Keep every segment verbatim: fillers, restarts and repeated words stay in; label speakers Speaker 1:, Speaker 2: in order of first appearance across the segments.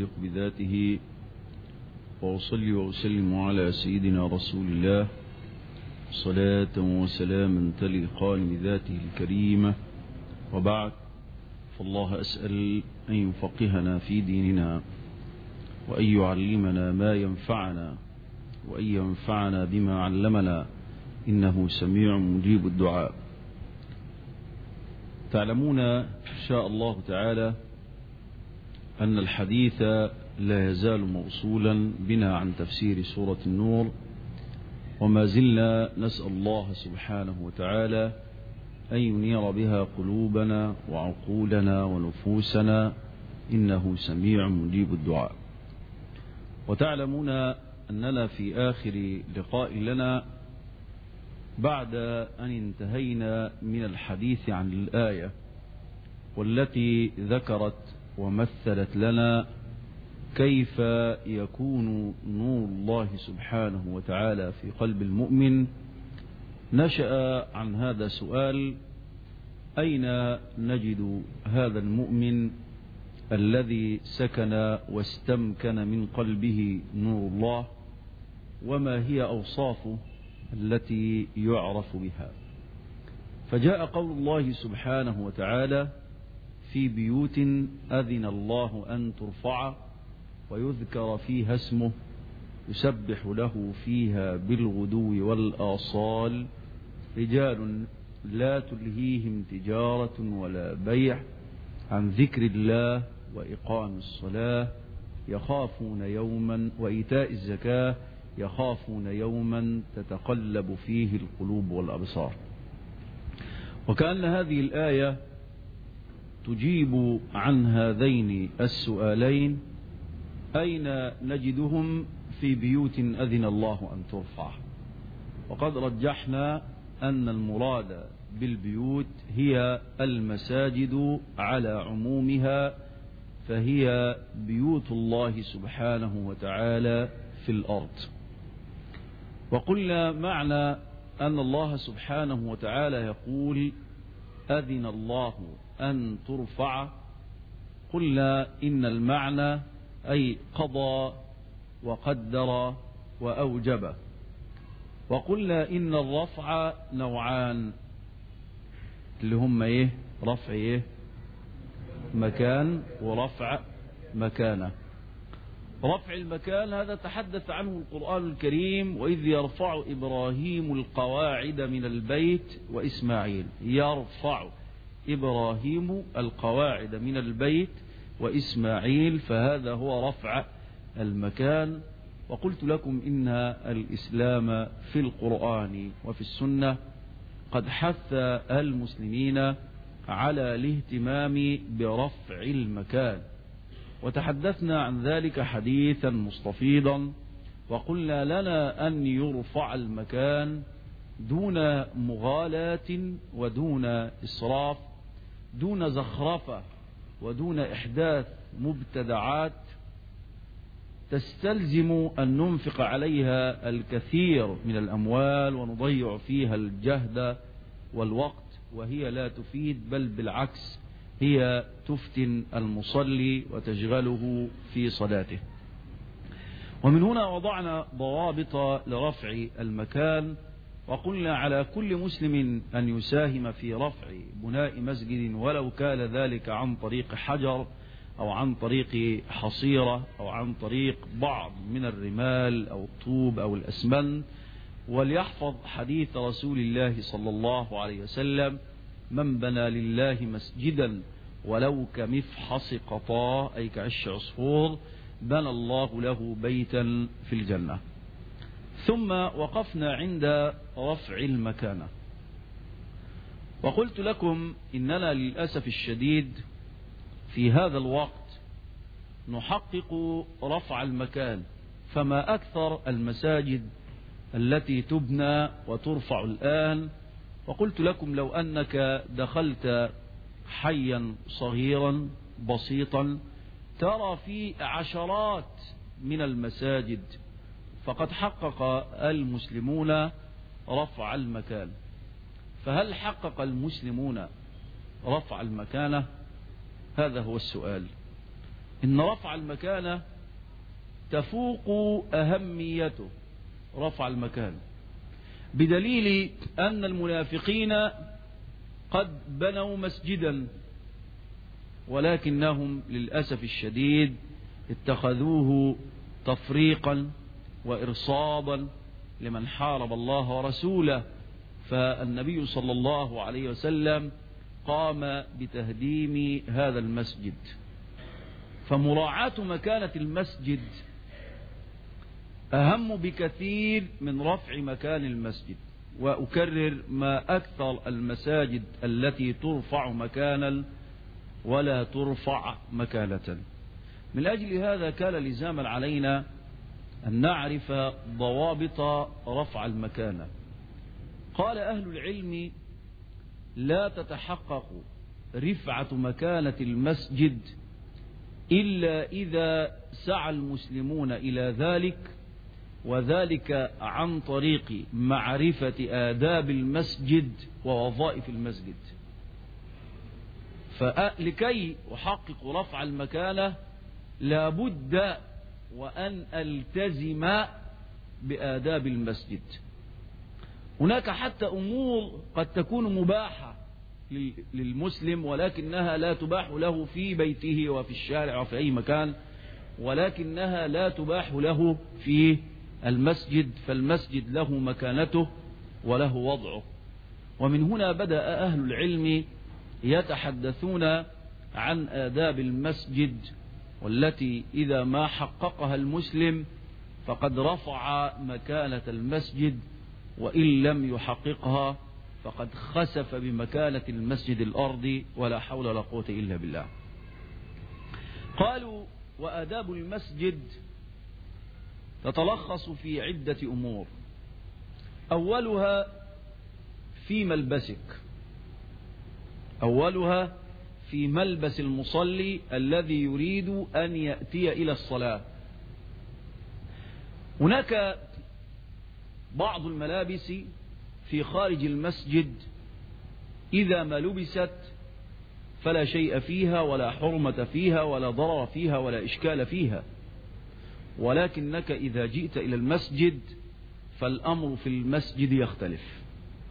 Speaker 1: يليق بذاته، وأصلي وأسلم على سيدنا رسول الله صلاة وسلاما تليقان بذاته الكريمة، وبعد، فالله أسأل أن يفقهنا في ديننا، وأن يعلمنا ما ينفعنا، وأن ينفعنا بما علمنا، إنه سميع مجيب الدعاء. تعلمون إن شاء الله تعالى أن الحديث لا يزال موصولا بنا عن تفسير سورة النور، وما زلنا نسأل الله سبحانه وتعالى أن ينير بها قلوبنا وعقولنا ونفوسنا، إنه سميع مجيب الدعاء. وتعلمون أننا في آخر لقاء لنا بعد أن انتهينا من الحديث عن الآية والتي ذكرت ومثلت لنا كيف يكون نور الله سبحانه وتعالى في قلب المؤمن، نشأ عن هذا سؤال: أين نجد هذا المؤمن الذي سكن واستمكن من قلبه نور الله، وما هي أوصافه التي يعرف بها؟ فجاء قول الله سبحانه وتعالى: في بيوت أذن الله أن ترفع ويذكر فيها اسمه يسبح له فيها بالغدو والآصال رجال لا تلهيهم تجارة ولا بيع عن ذكر الله وإقام الصلاة يخافون يوما وإيتاء الزكاة يخافون يوما تتقلب فيه القلوب والأبصار. وكأن هذه الآية تجيب عن هذين السؤالين: أين نجدهم في بيوت أذن الله أن ترفع؟ وقد رجحنا أن المراد بالبيوت هي المساجد على عمومها، فهي بيوت الله سبحانه وتعالى في الأرض. وقلنا معنى أن الله سبحانه وتعالى يقول: أذن الله أن ترفع، قلنا إن المعنى أي قضى وقدر وأوجب. وقلنا إن الرفع نوعان، اللي هم إيه؟ رفع إيه؟ مكان، ورفع مكانه. رفع المكان هذا تحدث عنه القرآن الكريم: وإذ يرفع إبراهيم القواعد من البيت وإسماعيل. يرفع إبراهيم القواعد من البيت وإسماعيل، فهذا هو رفع المكان. وقلت لكم إن الإسلام في القرآن وفي السنة قد حث المسلمين على الاهتمام برفع المكان، وتحدثنا عن ذلك حديثا مستفيضا، وقلنا لنا أن يرفع المكان دون مغالاة ودون إسراف، دون زخرفة ودون إحداث مبتدعات تستلزم أن ننفق عليها الكثير من الأموال ونضيع فيها الجهد والوقت، وهي لا تفيد، بل بالعكس هي تفتن المصلي وتشغله في صلاته. ومن هنا وضعنا ضوابط لرفع المكان، وقلنا على كل مسلم أن يساهم في رفع بناء مسجد، ولو كان ذلك عن طريق حجر أو عن طريق حصيرة أو عن طريق بعض من الرمال أو الطوب أو الأسمنت. وليحفظ حديث رسول الله صلى الله عليه وسلم: من بنى لله مسجدا ولو كمفحص قطاء، أي كعش عصفور، بنى الله له بيتا في الجنة. ثم وقفنا عند رفع المكانة، وقلت لكم إننا للأسف الشديد في هذا الوقت نحقق رفع المكان، فما أكثر المساجد التي تبنى وترفع الآن. وقلت لكم لو أنك دخلت حيا صغيرا بسيطا ترى فيه عشرات من المساجد، فقد حقق المسلمون رفع المكان. فهل حقق المسلمون رفع المكانة؟ هذا هو السؤال. إن رفع المكانة تفوق أهميته رفع المكانة، بدليل أن المنافقين قد بنوا مسجدا ولكنهم للأسف الشديد اتخذوه تفريقا وإرصادا لمن حارب الله ورسوله. فالنبي صلى الله عليه وسلم قام بتهديم هذا المسجد. فمراعاة مكانة المسجد أهم بكثير من رفع مكان المسجد. وأكرر ما أكثر المساجد التي ترفع مكانا ولا ترفع مكانة. من أجل هذا كان لزاما علينا أن نعرف ضوابط رفع المكانة. قال أهل العلم: لا تتحقق رفعة مكانة المسجد إلا إذا سعى المسلمون إلى ذلك، وذلك عن طريق معرفة آداب المسجد ووظائف المسجد. فلكي أحقق رفع المكانة لابد وأن ألتزم بآداب المسجد. هناك حتى أمور قد تكون مباحة للمسلم ولكنها لا تباح له في بيته وفي الشارع وفي أي مكان، ولكنها لا تباح له في المسجد، فالمسجد له مكانته وله وضعه. ومن هنا بدأ أهل العلم يتحدثون عن آداب المسجد، والتي إذا ما حققها المسلم فقد رفع مكانة المسجد، وإن لم يحققها فقد خسف بمكانة المسجد الأرض، ولا حول ولا قوة إلا بالله. قالوا: وآداب المسجد تتلخص في عدة أمور. أولها في ملبسك، أولها في ملبس المصلي الذي يريد أن يأتي إلى الصلاة. هناك بعض الملابس في خارج المسجد إذا ما لبست فلا شيء فيها ولا حرمة فيها ولا ضرر فيها ولا إشكال فيها، ولكنك إذا جئت إلى المسجد فالأمر في المسجد يختلف.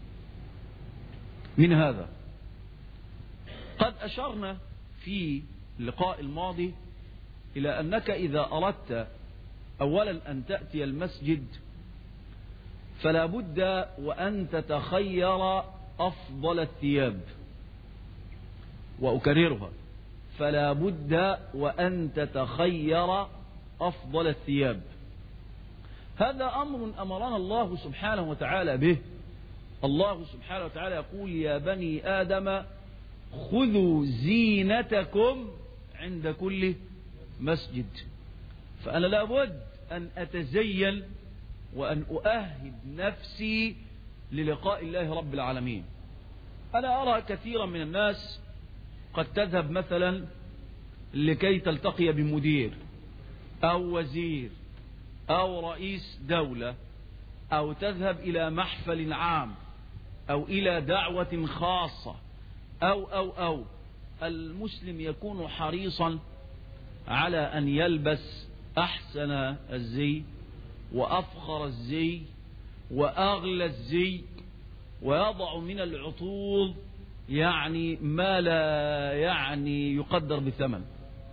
Speaker 1: من هذا قد أشرنا في اللقاء الماضي إلى أنك إذا أردت أولا أن تأتي المسجد فلا بد وأن تتخير أفضل الثياب. وأكررها: فلا بد وأن تتخير أفضل الثياب. هذا أمر أمرنا الله سبحانه وتعالى به. الله سبحانه وتعالى يقول: يا بني آدم خذوا زينتكم عند كل مسجد. فأنا لابد أن أتزين وأن أؤهد نفسي للقاء الله رب العالمين. أنا أرى كثيرا من الناس قد تذهب مثلا لكي تلتقي بمدير أو وزير أو رئيس دولة، أو تذهب إلى محفل عام أو إلى دعوة خاصة أو أو أو المسلم يكون حريصا على أن يلبس أحسن الزي وأفخر الزي وأغلى الزي، ويضع من العطور يعني ما لا يعني يقدر بثمن،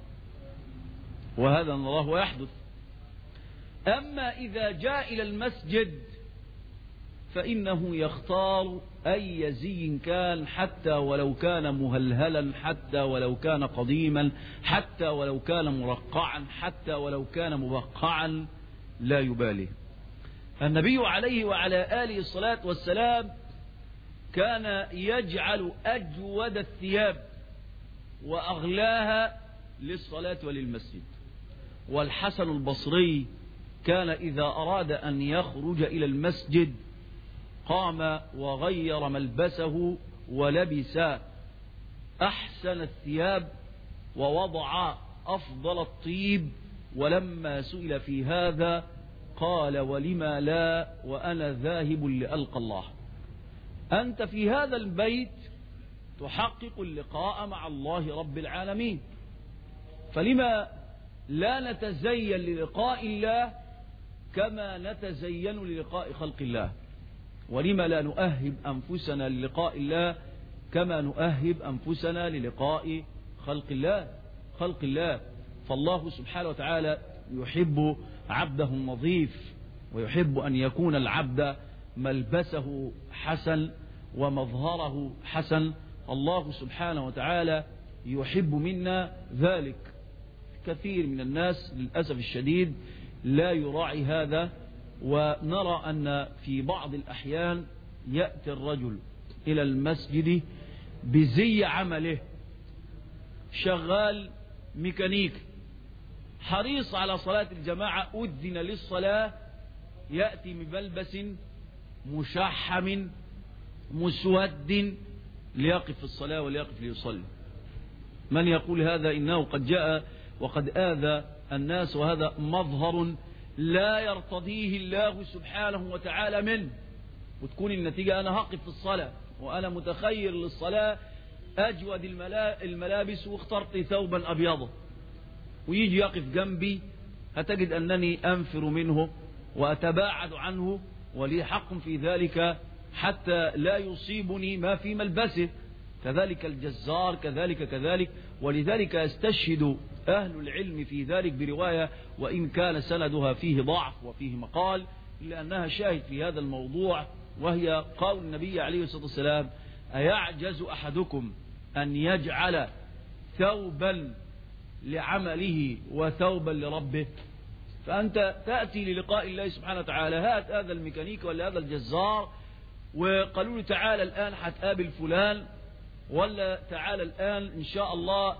Speaker 1: وهذا نراه يحدث. أما إذا جاء إلى المسجد فإنه يختار أي زي كان، حتى ولو كان مهلهلا، حتى ولو كان قديما، حتى ولو كان مرقعا، حتى ولو كان مبقعا، لا يبالي. النبي عليه وعلى آله الصلاة والسلام كان يجعل أجود الثياب وأغلاها للصلاة وللمسجد. والحسن البصري كان إذا أراد أن يخرج إلى المسجد قام وغير ملبسه ولبس أحسن الثياب ووضع أفضل الطيب. ولما سئل في هذا قال: ولما لا وأنا ذاهب لألقى الله. أنت في هذا البيت تحقق اللقاء مع الله رب العالمين، فلما لا نتزين للقاء الله كما نتزين للقاء خلق الله. ولما لا نؤهب أنفسنا للقاء الله كما نؤهب أنفسنا للقاء خلق الله خلق الله فالله سبحانه وتعالى يحب عبده النظيف، ويحب أن يكون العبد ملبسه حسن ومظهره حسن. الله سبحانه وتعالى يحب منا ذلك. كثير من الناس للأسف الشديد لا يراعي هذا، ونرى أن في بعض الأحيان يأتي الرجل إلى المسجد بزي عمله، شغال ميكانيك حريص على صلاة الجماعة، أذن للصلاة، يأتي بملبس مشحم مسود ليقف في الصلاة وليقف ليصلي. من يقول هذا إنه قد جاء وقد آذى الناس، وهذا مظهر لا يرتضيه الله سبحانه وتعالى منه. وتكون النتيجة أنا هقف في الصلاة وأنا متخير للصلاة أجود الملابس واخترت ثوبا أبيضا، ويجي يقف جنبي هتجد أنني أنفر منه وأتباعد عنه، ولي حق في ذلك حتى لا يصيبني ما في ملبسه. كذلك الجزار كذلك كذلك. ولذلك يستشهد أهل العلم في ذلك برواية وإن كان سندها فيه ضعف وفيه مقال، إلا أنها شاهد في هذا الموضوع، وهي قول النبي عليه الصلاة والسلام: أيعجز أحدكم أن يجعل ثوبا لعمله وثوبا لربه؟ فأنت تأتي للقاء الله سبحانه وتعالى، هات هذا الميكانيك ولا هذا الجزار وقالوا له تعالى الآن هتقابل فلان، ولا تعالى الآن إن شاء الله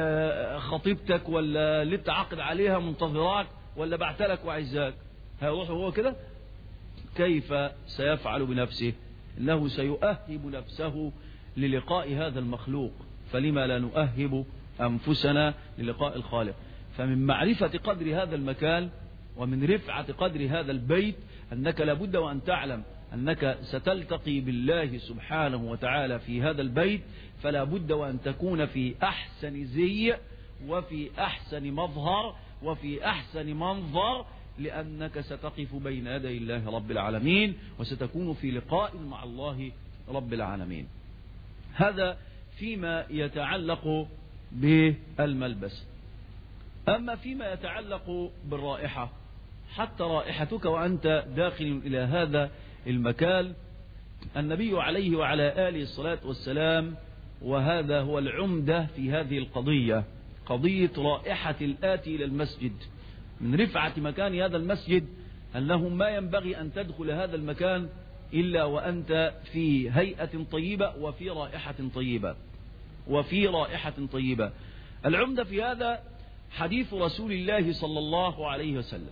Speaker 1: خطيبتك ولا اللي تعقد عليها منتظراك ولا بعتلك وعزاك، هيروح هو كده؟ كيف سيفعل بنفسه؟ إنه سيؤهب نفسه للقاء هذا المخلوق. فلما لا نؤهب أنفسنا للقاء الخالق؟ فمن معرفة قدر هذا المكان ومن رفعة قدر هذا البيت أنك لابد وأن تعلم أنك ستلتقي بالله سبحانه وتعالى في هذا البيت، فلا بد وأن تكون في أحسن زي وفي أحسن مظهر وفي أحسن منظر، لأنك ستقف بين يدي الله رب العالمين وستكون في لقاء مع الله رب العالمين. هذا فيما يتعلق بالملبس. أما فيما يتعلق بالرائحة، حتى رائحتك وأنت داخل إلى هذا المكان، النبي عليه وعلى آله الصلاة والسلام، وهذا هو العمدة في هذه القضية، قضية رائحة الآتي إلى المسجد. من رفعة مكان هذا المسجد أنه ما ينبغي أن تدخل هذا المكان إلا وأنت في هيئة طيبة وفي رائحة طيبة وفي رائحة طيبة. العمدة في هذا حديث رسول الله صلى الله عليه وسلم،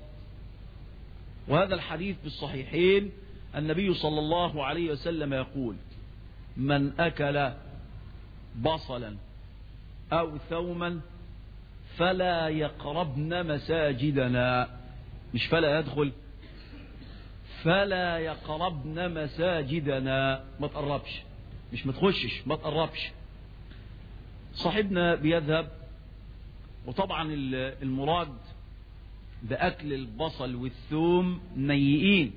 Speaker 1: وهذا الحديث في الصحيحين. النبي صلى الله عليه وسلم يقول: من أكل بصلا أو ثوما فلا يقربن مساجدنا. مش فلا يدخل، فلا يقربن مساجدنا. ما تقربش، مش ما تخشش، ما تقربش. صاحبنا بيذهب، وطبعا المراد بأكل البصل والثوم نيئين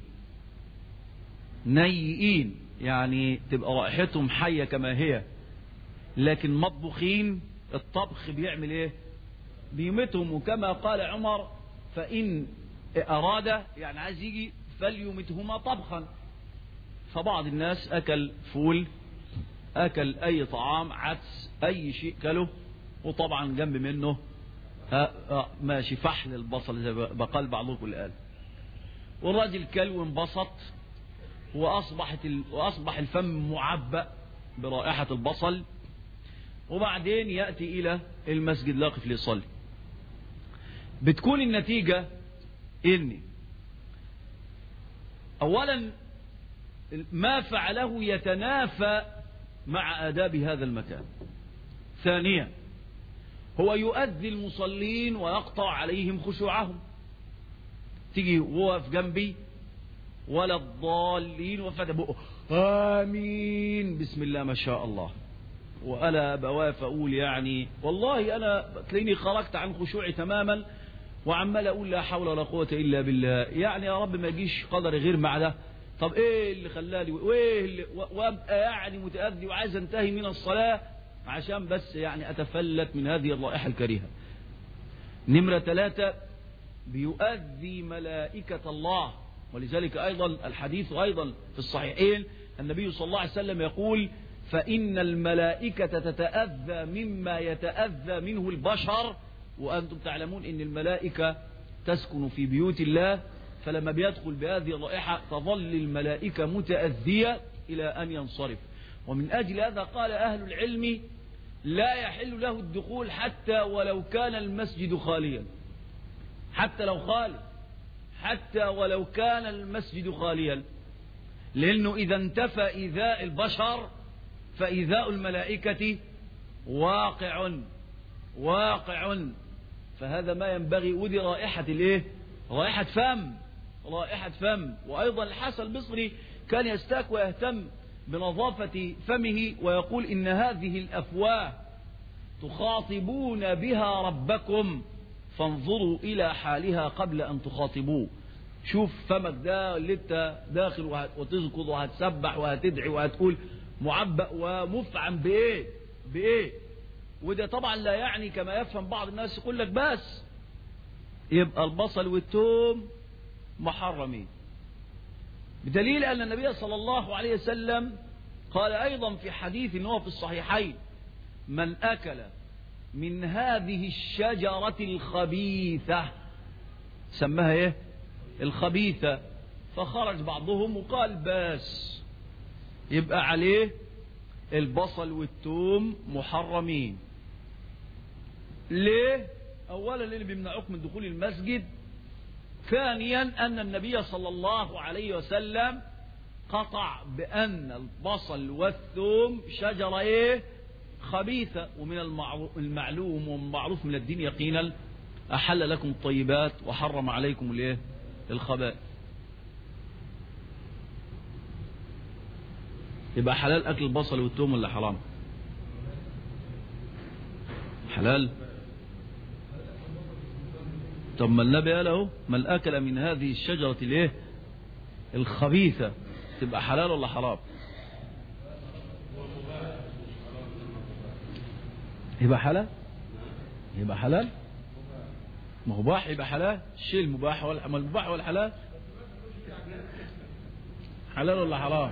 Speaker 1: نيئين، يعني تبقى رائحتهم حية كما هي، لكن مطبوخين. الطبخ بيعمل ايه؟ بيمتهم. وكما قال عمر: فإن أراد، يعني عايز يجي، فليمتهما طبخا. فبعض الناس أكل فول، أكل أي طعام، عدس، أي شيء كله، وطبعا جنب منه ها ها ماشي فحل البصل زي بقال بعضكم الآن. والراجل كل وانبسط، وأصبحت ال... وأصبح الفم معبأ برائحة البصل، وبعدين يأتي إلى المسجد لاقف ليصلي. بتكون النتيجة إن أولا ما فعله يتنافى مع آداب هذا المكان. ثانيا هو يؤذي المصلين ويقطع عليهم خشوعهم. تيجي وقف جنبي ولا الضالين وفتح بقه آمين بسم الله ما شاء الله، وأنا بواف أقول يعني والله أنا تلاقيني خرجت عن خشوعي تماما وعمال اقول لا حول ولا قوه الا بالله، يعني يا رب ما يجيش قدر غير مع ده. طب ايه اللي خلاني وايه اللي وابقى يعني متأذي وعايز انتهي من الصلاه عشان بس يعني اتفلت من هذه الرائحه الكريهه. نمره ثلاثة، بيؤذي ملائكه الله، ولذلك ايضا الحديث ايضا في الصحيحين النبي صلى الله عليه وسلم يقول: فإن الملائكة تتأذى مما يتأذى منه البشر، وأنتم تعلمون أن الملائكة تسكن في بيوت الله، فلما بيدخل بهذه الرائحة تظل الملائكة متأذية إلى أن ينصرف. ومن أجل هذا قال أهل العلم: لا يحل له الدخول حتى ولو كان المسجد خاليا، حتى لو خالي، حتى ولو كان المسجد خاليا، لأنه إذا انتفى إيذاء البشر فإيذاء الملائكة واقع واقع، فهذا ما ينبغي. ودي رائحة الايه؟ رائحة فم، رائحة فم. وأيضا الحسن البصري كان يستاك ويهتم بنظافة فمه ويقول: إن هذه الأفواه تخاطبون بها ربكم فانظروا إلى حالها قبل أن تخاطبوه. شوف فمك ده اللي انت داخل وتذكر وهتسبح وهتدعي وهتقول معبأ ومفعم بإيه بإيه. وده طبعا لا يعني كما يفهم بعض الناس يقول لك بس يبقى البصل والثوم محرمين، بدليل أن النبي صلى الله عليه وسلم قال أيضا في حديث هو في الصحيحين: من أكل من هذه الشجرة الخبيثة، سماها ايه؟ الخبيثة، فخرج بعضهم وقال بس يبقى عليه البصل والثوم محرمين. ليه؟ أولا اللي بيمنعوك من دخول المسجد، ثانيا أن النبي صلى الله عليه وسلم قطع بأن البصل والثوم شجرة ايه؟ خبيثة. ومن المعلوم والمعروف من الدين يقينا: أحل لكم الطيبات وحرم عليكم الايه؟ الخبائث. يبقى حلال أكل البصل والثوم ولا حرام؟ حلال. طب ما النبي قال اهو: من أكل من هذه الشجرة الايه؟ الخبيثة، تبقى حلال ولا حرام؟ يبقى حلال، يبقى حلال. ما هو مباح يبقى حلال. الشيء المباح ولا المباح ولا حلال؟ حلال ولا حرام؟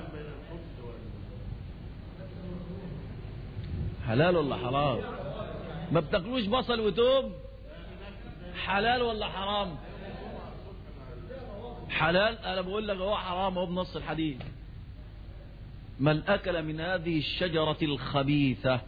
Speaker 1: حلال ولا حرام؟ ما بتاكلوش بصل وتوم؟ حلال ولا حرام؟ حلال. انا بقول لك هو حرام اهو بنص الحديث: من اكل من هذه الشجرة الخبيثة.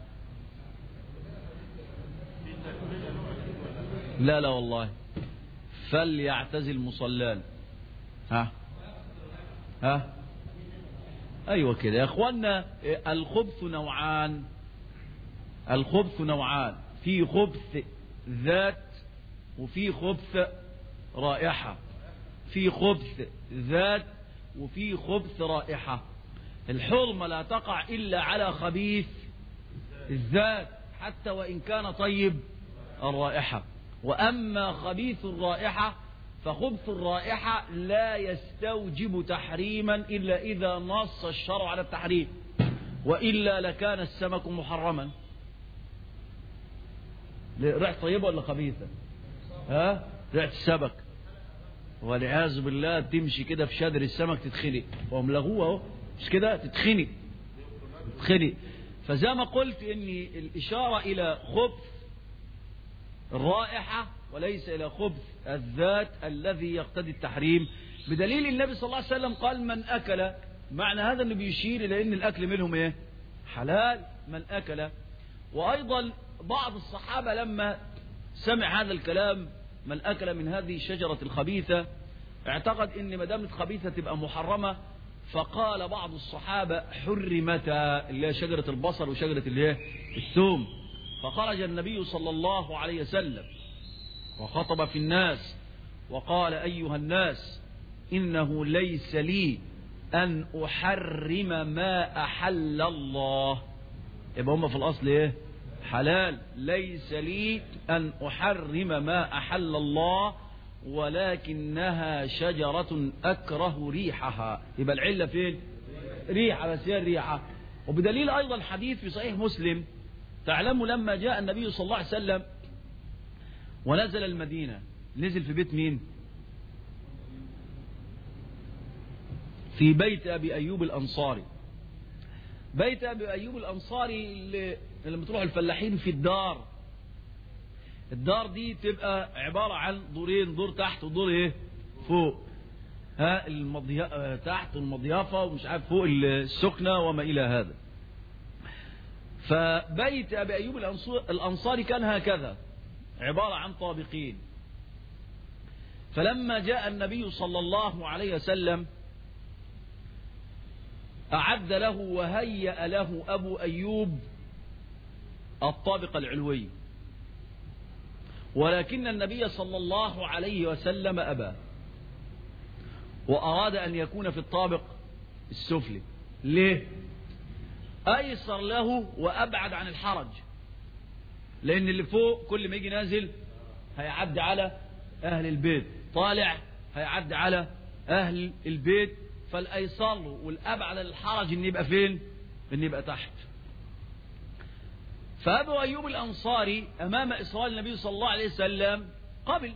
Speaker 1: لا لا والله، فليعتزل مصلان. ها ها ايوه كده يا اخوانا. الخبث نوعان، الخبث نوعان، في خبث ذات وفي خبث رائحة، في خبث ذات وفي خبث رائحة. الحرمة لا تقع إلا على خبيث الذات حتى وإن كان طيب الرائحة. وأما خبيث الرائحة فخبث الرائحة لا يستوجب تحريما إلا إذا نص الشرع على التحريم، وإلا لكان السمك محرما. ريحة طيبة ولا خبيثة؟ ها؟ ريحة السمك والعياذ بالله تمشي كده في شادر السمك تتخنق، وهم لغوه اهو مش كده؟ تتخنق تتخنق. فزي ما قلت ان الإشارة إلى خبث الرائحة وليس إلى خبث الذات الذي يقتضي التحريم، بدليل النبي صلى الله عليه وسلم قال: من أكل. معنى هذا انه بيشير إلى ان الأكل منهم ايه؟ حلال. من أكل. وأيضا بعض الصحابة لما سمع هذا الكلام: من أكل من هذه الشجرة الخبيثة، اعتقد ان ما دامت خبيثة تبقى محرمة، فقال بعض الصحابة: حرمتا، اللي هي شجرة البصل وشجرة اللي هي الثوم. فخرج النبي صلى الله عليه وسلم وخطب في الناس وقال: أيها الناس، إنه ليس لي أن أحرم ما أحل الله. يبقى هم في الأصل إيه؟ حلال. ليس لي أن أحرم ما أحل الله ولكنها شجرة أكره ريحها. يبقى العلة فين؟ ريحة، بس هي الريحة. وبدليل أيضا حديث في صحيح مسلم، تعلموا لما جاء النبي صلى الله عليه وسلم ونزل المدينة، نزل في بيت مين؟ في بيت أبي أيوب الأنصاري. بيت أبي أيوب الأنصاري اللي لما تروح الفلاحين في الدار، الدار دي تبقى عبارة عن دورين، دور تحت ودور ايه فوق، ها المضيافة تحت والمضيافة ومش عارف فوق السكنة وما إلى هذا. فبيت أبي أيوب الأنصاري كان هكذا، عبارة عن طابقين. فلما جاء النبي صلى الله عليه وسلم أعد له وهيأ له أبو أيوب الطابق العلوي، ولكن النبي صلى الله عليه وسلم أبى وأراد أن يكون في الطابق السفلي. ليه؟ أيسر له وأبعد عن الحرج، لأن اللي فوق كل ما يجي نازل هيعدي على أهل البيت، طالع هيعدي على أهل البيت، فالأيسر له والأبعد الحرج إن يبقى فين؟ إن يبقى تحت. فأبو أيوب الأنصاري أمام إصرار النبي صلى الله عليه وسلم قبل،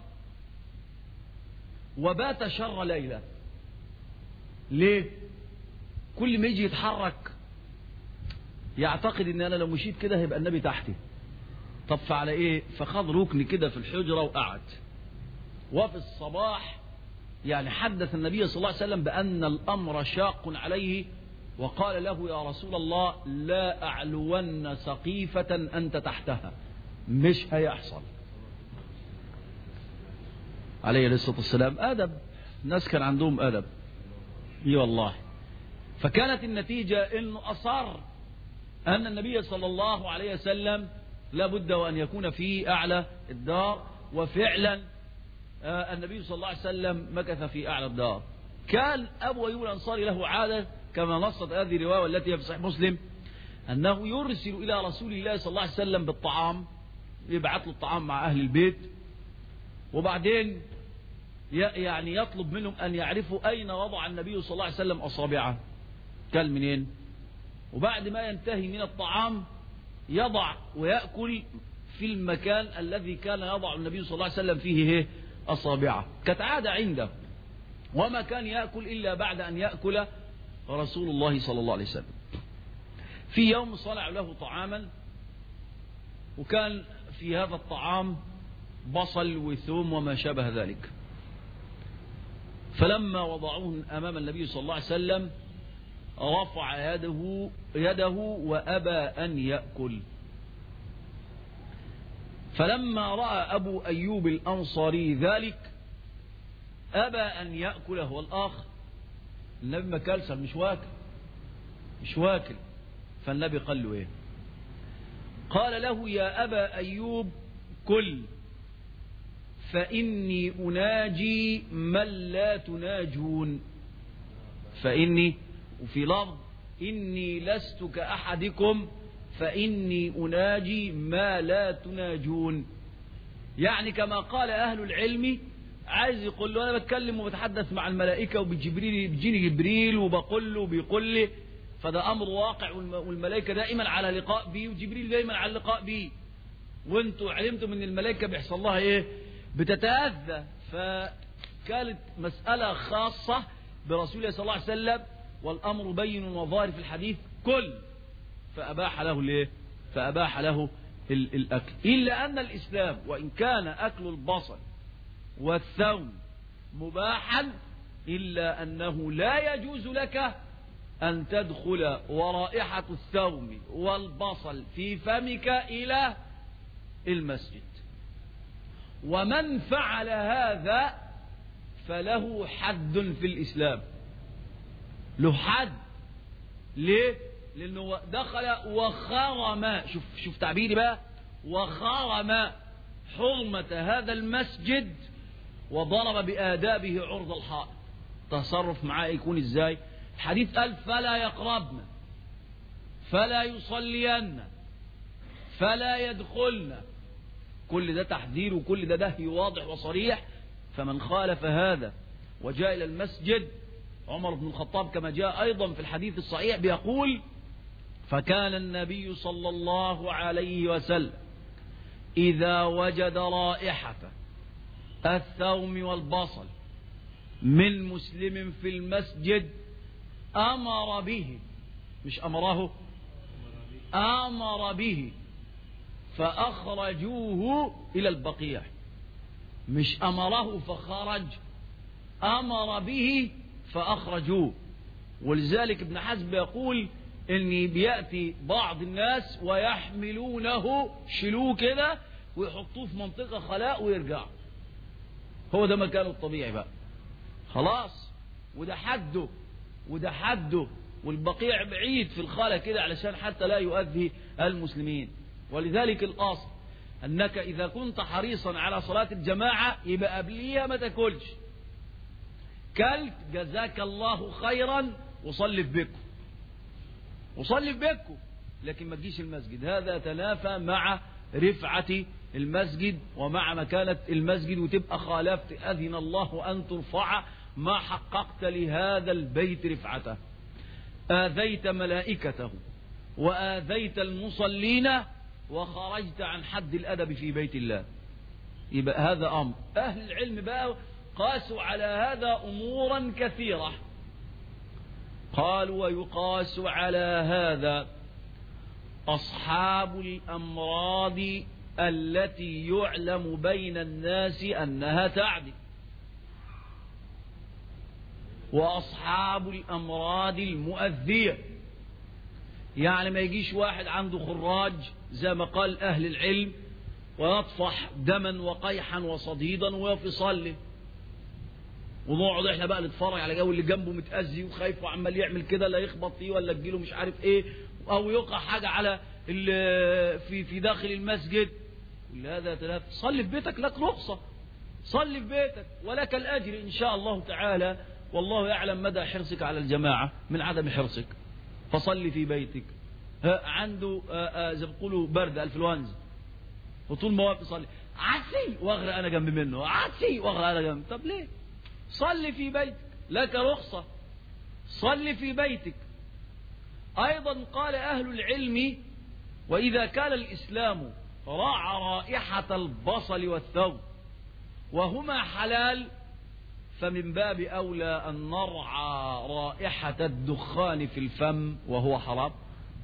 Speaker 1: وبات شر ليلة. ليه؟ كل ما يجي يتحرك يعتقد إن أنا لو مشيت كده هيبقى النبي تحتي. طب فعلى إيه؟ فخذ ركن كده في الحجرة وقعد. وفي الصباح يعني حدث النبي صلى الله عليه وسلم بأن الأمر شاق عليه، وقال له يا رسول الله لا أعلون سقيفة أنت تحتها، مش هيحصل. عليه الصلاة والسلام أدب، الناس كان عندهم أدب. اي والله. فكانت النتيجة انه اصر ان النبي صلى الله عليه وسلم لابد وان يكون في اعلى الدار، وفعلا النبي صلى الله عليه وسلم مكث في اعلى الدار. كان ابو ايوب الانصاري له عادة كما نصت هذه الرواية والتي هي في صحيح مسلم، انه يرسل الى رسول الله صلى الله عليه وسلم بالطعام، يبعث له الطعام مع اهل البيت، وبعدين يعني يطلب منهم أن يعرفوا أين وضع النبي صلى الله عليه وسلم أصابعه، كل منين، وبعد ما ينتهي من الطعام يضع ويأكل في المكان الذي كان يضع النبي صلى الله عليه وسلم فيه أصابعه، كانت عادة عنده، وما كان يأكل إلا بعد أن يأكل رسول الله صلى الله عليه وسلم. في يوم صنع له طعاما، وكان في هذا الطعام بصل وثوم وما شابه ذلك، فلما وضعوه أمام النبي صلى الله عليه وسلم رفع يده, يده وأبى أن يأكل. فلما رأى أبو أيوب الأنصاري ذلك أبى أن يأكل هو الآخر. النبي ما كلسل، مش واكل مش واكل فالنبي قال له إيه؟ قال له يا أبا أيوب كل، فإني أناجي من لا تناجون. فإني، وفي لفظ إني لست كأحدكم فإني أناجي ما لا تناجون. يعني كما قال أهل العلم، عايز يقول له أنا بتكلم وبتحدث مع الملائكة وبجبريل بيجيني جبريل وبقول له وبيقول لي، فده أمر واقع، والملائكة دائما على لقاء بي وجبريل دائما على لقاء بي، وانتوا علمتم ان الملائكة بيحصل لها ايه؟ بتتأذى. فكانت مسألة خاصة برسول الله صلى الله عليه وسلم، والأمر بين وظاهر في الحديث كل، فأباح له الايه؟ فأباح له الأكل. إلا أن الإسلام وإن كان أكل البصل والثوم مباحا، إلا أنه لا يجوز لك أن تدخل ورائحة الثوم والبصل في فمك إلى المسجد. ومن فعل هذا فله حد في الإسلام، له حد. ليه؟ لأنه دخل وخرم، شوف شوف تعبيري بقى، وخرم حرمة هذا المسجد وضرب بآدابه عرض الحائط. تصرف معاه يكون ازاي؟ الحديث قال فلا يقربن، فلا يصلين، فلا يدخلن. كل ده تحذير وكل ده نهي واضح وصريح. فمن خالف هذا وجاء إلى المسجد، عمر بن الخطاب كما جاء أيضا في الحديث الصحيح بيقول: فكان النبي صلى الله عليه وسلم إذا وجد رائحة الثوم والبصل من مسلم في المسجد أمر به، مش أمره، أمر به فأخرجوه إلى البقيع، مش أمره فخرج، أمر به فأخرجوه. ولذلك ابن حزم يقول إن بيأتي بعض الناس ويحملونه، شيلوه كده ويحطوه في منطقة خلاء ويرجعوا، هو ده مكانه الطبيعي بقى خلاص، وده حده وده حده، والبقيع بعيد في الخلاء كده علشان حتى لا يؤذي المسلمين. ولذلك الأصل أنك إذا كنت حريصا على صلاة الجماعة يبقى قبليها ما تاكلش، كلت جزاك الله خيرا وصلي في بيتكم، وصلي في بيتكم، لكن ما تجيش المسجد. هذا تنافى مع رفعة المسجد ومع مكانة المسجد، وتبقى خالفت أذن الله أن ترفع ما حققت لهذا البيت رفعته، آذيت ملائكته وآذيت المصلين وخرجت عن حد الأدب في بيت الله. يبقى هذا أمر. أهل العلم بقى قاسوا على هذا أمورا كثيرة، قالوا ويقاس على هذا أصحاب الأمراض التي يعلم بين الناس أنها تعدي، وأصحاب الأمراض المؤذية. يعني ما يجيش واحد عنده خراج زي ما قال أهل العلم ويطفح دما وقيحا وصديدا ويقف يصلي، ونقعد احنا بقى نتفرج على جو اللي جنبه متأذي وخايف وعمال يعمل كده لا يخبط فيه ولا تجيله مش عارف ايه، او يوقع حاجة على في في داخل المسجد. كل هذا تلاف. صلي في بيتك، لك رخصة، صلي في بيتك ولك الأجر إن شاء الله تعالى، والله يعلم مدى حرصك على الجماعة من عدم حرصك، فصلي في بيتك. عنده زي ما بيقولوا برد انفلونزا وطول ما واقف يصلي عسي واغرق انا جنب منه، عسي واغرق انا جنب. طب ليه؟ صلي في بيتك، لك رخصة، صلي في بيتك. أيضا قال أهل العلم: وإذا كان الإسلام راعى رائحة البصل والثوم وهما حلال، فمن باب أولى أن نرعى رائحة الدخان في الفم وهو حرام.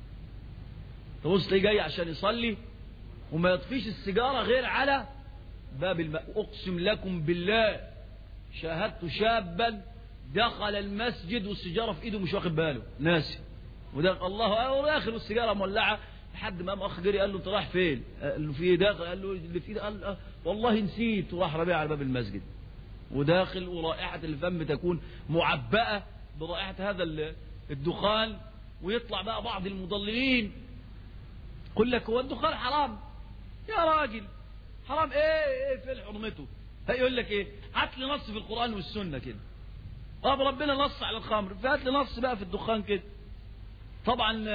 Speaker 1: تبص لي جاي عشان يصلي وما يطفيش السيجارة غير على باب الماء. أقسم لكم بالله شاهدت شابا دخل المسجد والسيجارة في ايده مش واخد باله، ناسي، ودخل الله داخل والسيجارة مولعة، لحد ما قام اخ جري قال له انت رايح فين؟ قال له في ايه داخل؟ قال له اللي في ايدي، قال والله نسيت، وراح رميها على باب المسجد وداخل، ورائحة الفم تكون معبأة برائحة هذا الدخان. ويطلع بقى بعض المضللين يقول لك هو الدخان حرام؟ يا راجل حرام ايه؟ ايه في حرمته؟ هيقول لك ايه؟ هات لي نص في القرآن والسنة كده. طب ربنا نص على الخمر، فهات لي نص بقى في الدخان كده. طبعا ال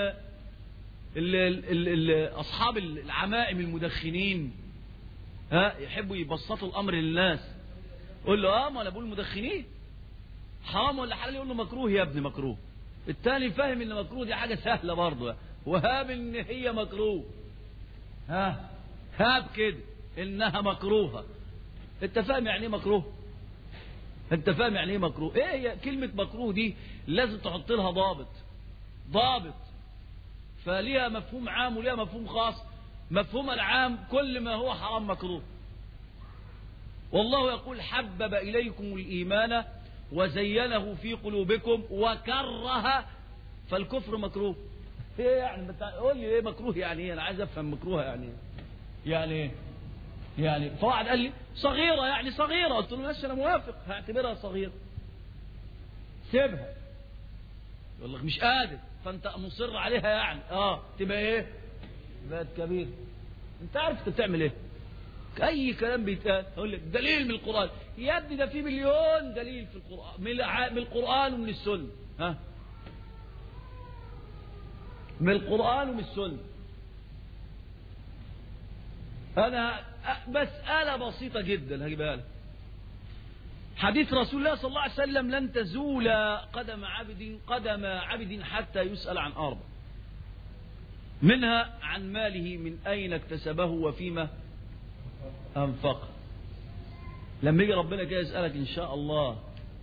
Speaker 1: ال ال ال اصحاب العمائم المدخنين ها يحبوا يبسطوا الامر للناس. قول له اه ما انا بقول مدخنين حرام ولا حلال، يقول له مكروه يا ابني مكروه. التاني فاهم ان مكروه دي حاجه سهله برضه، وهاب ان هي مكروه، ها هاب كده انها مكروهه. انت فاهم يعني ايه مكروه؟ انت فاهم يعني ايه مكروه؟ ايه هي كلمه مكروه دي؟ لازم تحط لها ضابط، ضابط. فليها مفهوم عام وليها مفهوم خاص. مفهوم العام كل ما هو حرام مكروه. والله يقول حبب إليكم الإيمان وزينه في قلوبكم وكره، فالكفر مكروه. ايه يعني؟ قول لي ايه مكروه يعني ايه؟ انا عايز افهم مكروه يعني ايه؟ يعني ايه؟ يعني فواحد قال لي صغيرة، يعني صغيرة. قلت له ماشي انا موافق، هعتبرها صغيرة، سيبها. يقول لك مش قادر، فانت مصر عليها يعني اه تبقى ايه؟ بقت كبير. انت عارف انت بتعمل ايه؟ اي كلام بيتقال اقول لك دليل من القرآن. يا ابني ده في مليون دليل في القرآن، من القرآن ومن السنة. ها من القرآن ومن السنة. أنا مسألة بسيطة جدا هجيبها لك. حديث رسول الله صلى الله عليه وسلم: لن تزول قدم عبد قدم عبد حتى يسأل عن أربع، منها عن ماله من أين اكتسبه وفيما أنفقه. لما يجي ربنا كده يسألك إن شاء الله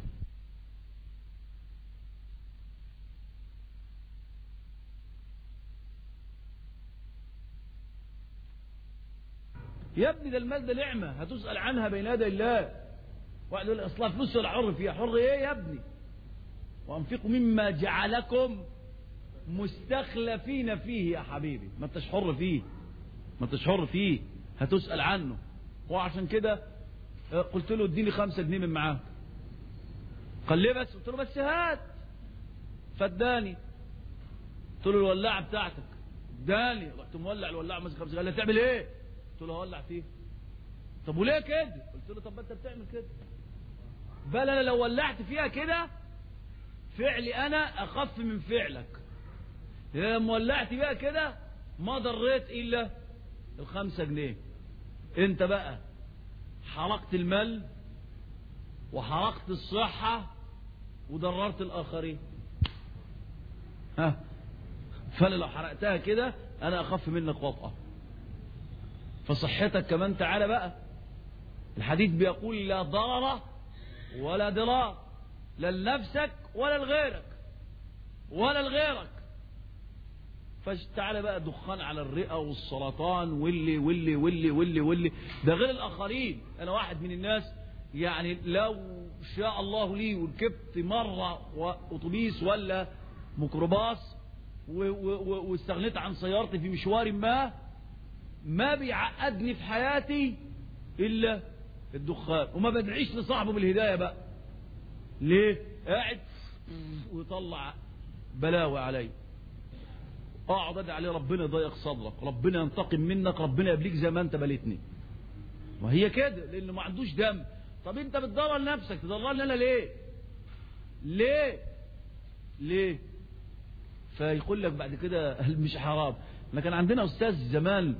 Speaker 1: يا ابني ده المال ده نعمة هتسأل عنها بين يدي الله. واحد يقول اصلها فلوس ولا حر فيها؟ حر ايه يا ابني؟ وانفقوا مما جعلكم مستخلفين فيه يا حبيبي. ما انتش حر فيه، ما انتش حر فيه، هتسأل عنه. وعشان كده قلت له اديني خمسة جنيه من معاه. قال ليه بس؟ قلت له بس هات. فاداني. قلت له الولاعة بتاعتك. اداني. رحت مولع الولاعة ماسك خمسة. قال لي تعمل ايه؟ قلت له هولع فيه. طب وليه كده؟ قلت له طب انت بتعمل كده. بل انا لو ولعت فيها كده فعلي انا اخف من فعلك. لما ولعت فيها كده ما ضريت الا الخمسة جنيه. انت بقى حرقت المال وحرقت الصحة وضررت الاخرين. ها، فانا لو حرقتها كده انا اخف منك وطأة. فصحتك كمان تعالى بقى. الحديث بيقول لا ضرر ولا ضرار، لا لنفسك ولا لغيرك ولا لغيرك. فتعالى بقى دخان على الرئة والسرطان واللي واللي واللي واللي واللي ده غير الآخرين. أنا واحد من الناس يعني لو شاء الله لي وركبت مرة أوتوبيس ولا ميكروباص واستغنيت عن سيارتي في مشوار ما ما بيعقدني في حياتي إلا الدخان. وما بدعيش لصاحبه بالهداية بقى. ليه؟ قاعد ويطلع بلاوي علي. اقعد ادعي عليه ربنا يضيق صدرك، ربنا ينتقم منك، ربنا يبليك زي ما انت بليتني. وهي كده لانه ما عندوش دم. طب انت بتضرر نفسك، تضررني انا ليه؟ ليه؟ ليه؟ فيقول لك بعد كده مش حرام. ما كان عندنا استاذ زمان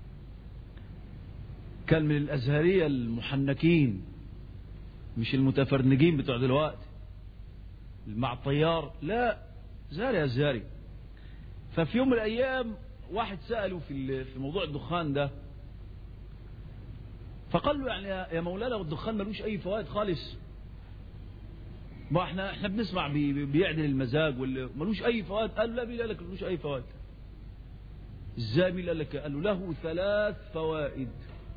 Speaker 1: كان من الازهريه المحنكين مش المتفرنجين بتوع دلوقتي مع الطيار، لا زاري ازهري. ففي يوم من الايام واحد ساله في في موضوع الدخان ده، فقال له يعني يا مولانا والدخان ملوش اي فوائد خالص. ما احنا احنا بنسمع بي بيعدل المزاج ولا ملوش اي فوائد. قال له لا، مين قال لك ملوش اي فوائد؟ ازاي مين قال لك؟ قال له له ثلاث فوائد.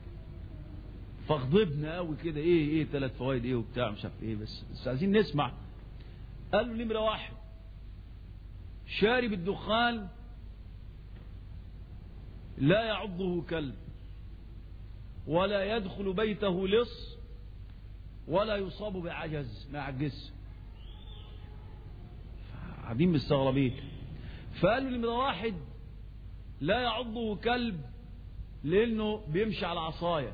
Speaker 1: فغضبنا قوي كده، ايه ايه ثلاث فوائد ايه وبتاع مش عارف ايه، بس بس عايزين نسمع. قال له نمره واحد، شارب الدخان لا يعضه كلب ولا يدخل بيته لص ولا يصاب بعجز، ما يعجزش. قاعدين مستغربين. فقال له نمره واحد لا يعضه كلب لانه بيمشي على عصايه،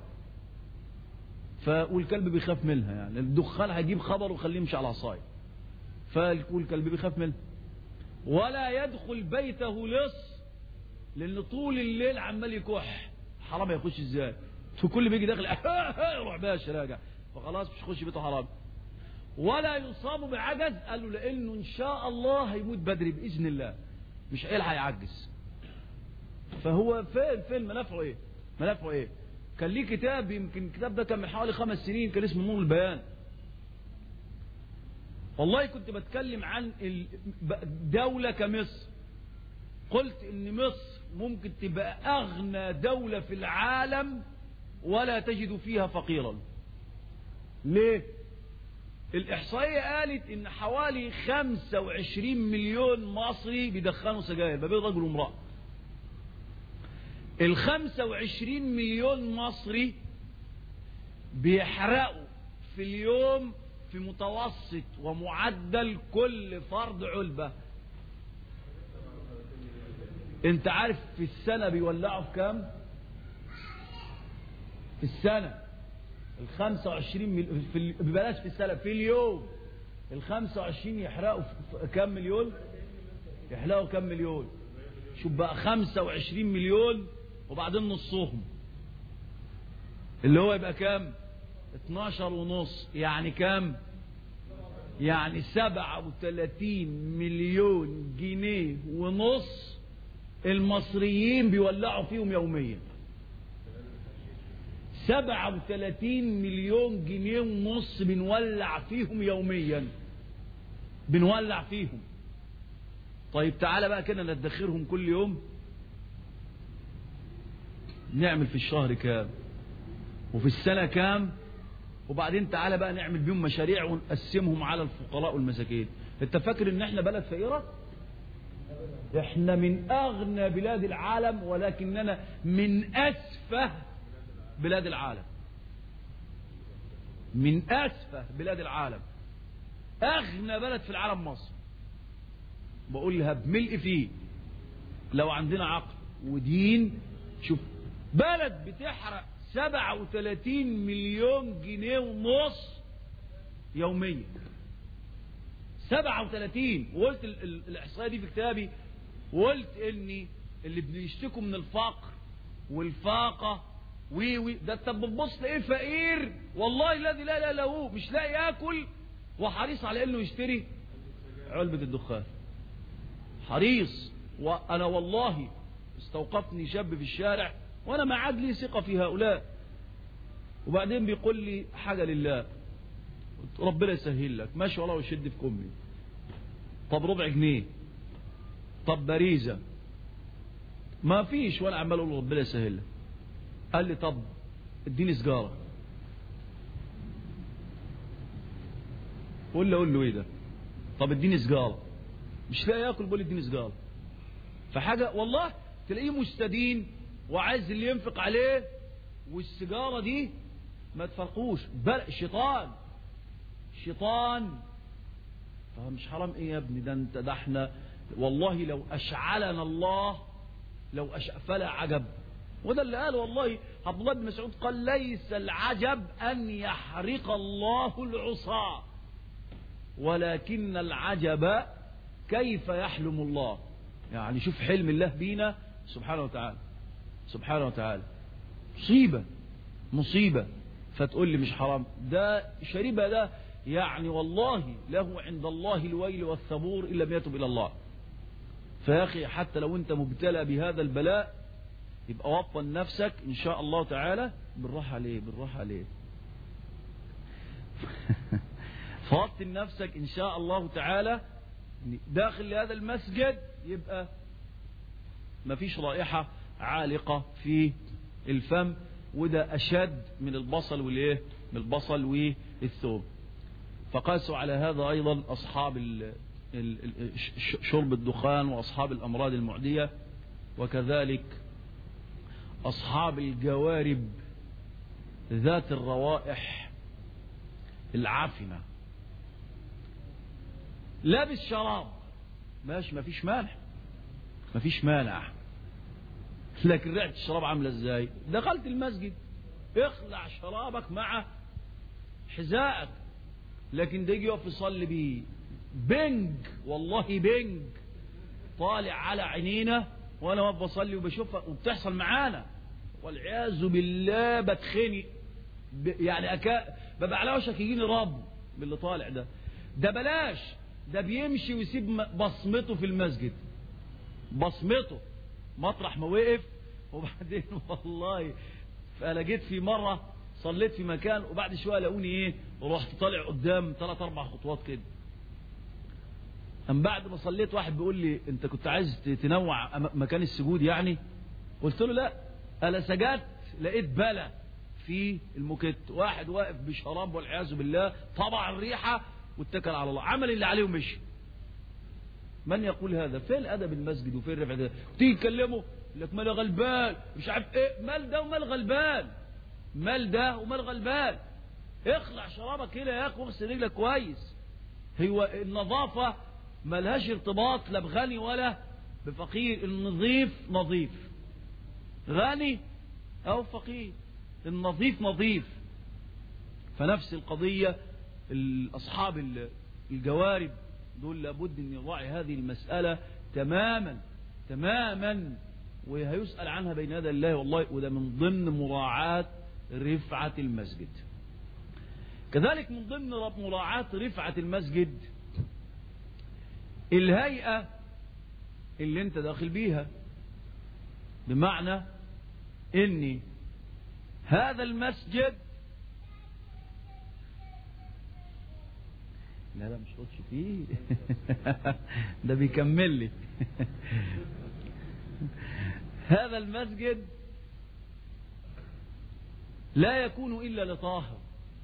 Speaker 1: والكلب بيخاف منها، يعني الدخان هيجيب خبر وخليه يمشي على عصايه، فالكلب بيخاف منها. ولا يدخل بيته لص لان طول الليل عمال يكح، حرام يخش ازاي؟ فكل بيجي داخل يروح باش راجع، فخلاص مش يخش بيته حرام. ولا يصاب بعجز، قال له لانه ان شاء الله هيموت بدري باذن الله، مش هيلحق يعجز. فهو فين فين منافعه ايه؟ منافعه ايه؟ كان ليه كتاب، يمكن الكتاب ده كان من حوالي خمس سنين، كان اسمه نور البيان. والله كنت بتكلم عن دولة كمصر، قلت ان مصر ممكن تبقى اغنى دولة في العالم ولا تجد فيها فقيرا. ليه؟ الاحصائية قالت ان حوالي خمسة وعشرين مليون مصري بيدخنوا سجاير، ما بين رجل وامرأة. الخمسة وعشرين مليون مصري بيحرقوا في اليوم في متوسط ومعدل كل فرد علبة. انت عارف في السنة بيولعوا في كام؟ في السنة الخمسة وعشرين مليون في ببلاش في السنة، في اليوم الخمسة وعشرين يحرقوا في كام مليون؟ يحرقوا كام مليون؟ شوف بقى خمسة وعشرين مليون وبعدين نصهم اللي هو يبقى كام؟ اتناشر ونص، يعني كام؟ يعني سبعة وثلاثين مليون جنيه ونص المصريين بيولعوا فيهم يوميا. سبعة وثلاثين مليون جنيه ونص بنولع فيهم يوميا، بنولع فيهم. طيب تعالى بقى كده ندخرهم كل يوم، نعمل في الشهر كام وفي السنة كام، وبعدين تعالى بقى نعمل بيهم مشاريع ونقسمهم على الفقراء والمساكين. انت فاكر ان احنا بلد فقيرة؟ احنا من اغنى بلاد العالم، ولكننا من اسفه بلاد العالم، من اسفه بلاد العالم. اغنى بلد في العالم مصر، بقول لها بملء فيه لو عندنا عقل ودين. شوف بلد بتحرق سبعة وثلاثين مليون جنيه ونص يوميا، سبعة وثلاثين. وقلت الاحصائيه دي في كتابي، وقلت اني اللي بيشتكوا من الفقر والفاقه وي وي ده انت بتبص لايه؟ فقير والله الذي لا لا له، مش لاقي ياكل وحريص على انه يشتري علبه الدخان، حريص. وانا والله استوقفني شاب في الشارع وانا ما عاد لي ثقه في هؤلاء، وبعدين بيقول لي حاجه لله، ربنا يسهل لك، ماشي والله ويشد في كمي. طب ربع جنيه، طب باريزه، ما فيش، وانا عمال اقول ربنا يسهل لك. قال لي طب اديني سجاره. قول له قول له ايه ده؟ طب اديني سجاره، مش لاقي ياكل، بقول اديني سجاره. فحاجه والله تلاقيه مستدين وعايز اللي ينفق عليه، والسجاره دي ما تفرقوش. بل الشيطان شيطان. فمش حرام ايه يا ابني؟ ده انت ده احنا والله لو اشعلنا الله لو أشع فلا عجب. وده اللي قال والله عبد الله بن مسعود، قال ليس العجب ان يحرق الله العصاة، ولكن العجب كيف يحلم الله. يعني شوف حلم الله بينا سبحانه وتعالى، سبحانه وتعالى. مصيبة مصيبة. فتقول لي مش حرام؟ ده شريبة ده يعني والله له عند الله الويل والثبور إن لم يتب إلى الله. فيا أخي حتى لو أنت مبتلى بهذا البلاء يبقى وطن نفسك إن شاء الله تعالى، بالراحة عليه بالراحة عليه فوطن نفسك إن شاء الله تعالى داخل لهذا المسجد، يبقى ما فيش رائحة عالقة في الفم، وده أشد من البصل والإيه؟ من البصل والثوم. فقاسوا على هذا أيضا أصحاب ال ال شرب الدخان وأصحاب الأمراض المعدية، وكذلك أصحاب الجوارب ذات الروائح العفنة. لابس شراب ماشي، ما فيش مانع، ما فيش مانع، لكن ريحة الشراب عاملة ازاي؟ دخلت المسجد اخلع شرابك مع حذائك، لكن ده يجي يقف يصلي بيه بنج، والله بنج طالع على عينينا، وانا واقف بصلي وبشوفها وبتحصل معانا والعياذ بالله. بتخنق يعني أكا ببقى على وشك يجيني رب باللي طالع ده. ده بلاش، ده بيمشي ويسيب بصمته في المسجد، بصمته مطرح ما وقف. وبعدين والله فانا جيت في مره صليت في مكان، وبعد شويه لقوني ايه، ورحت طالع قدام ثلاث اربع خطوات كده. أم بعد ما صليت واحد بيقول لي انت كنت عايز تنوع مكان السجود يعني؟ قلت له لا، انا سجدت لقيت بلا في الموكيت، واحد واقف بشراب والعياذ بالله، طبع الريحه واتكل على الله، عمل اللي عليه ومشي. من يقول هذا؟ فين ادب المسجد وفين الرفع ده؟ تيجي تكلمه لك مال غلبان مش عارف ايه، مال ده ومال غلبان، مال ده ومال غلبان. اخلع شرابك كده يا اخي واغسل رجلك كويس. هو النظافه ملهاش ارتباط لا بغني ولا بفقير، النظيف نظيف، غني او فقير، النظيف نظيف. فنفس القضيه اصحاب الجوارب دول لابد ان يراعي هذه المساله تماما تماما، وهيسال عنها بين يدي الله والله. وده من ضمن مراعاه رفعة المسجد. كذلك من ضمن مراعاة رفعة المسجد الهيئة اللي انت داخل بيها، بمعنى ان هذا المسجد لا لا مش خدش فيه ده بيكمل لي هذا المسجد لا يكون إلا لطاهر،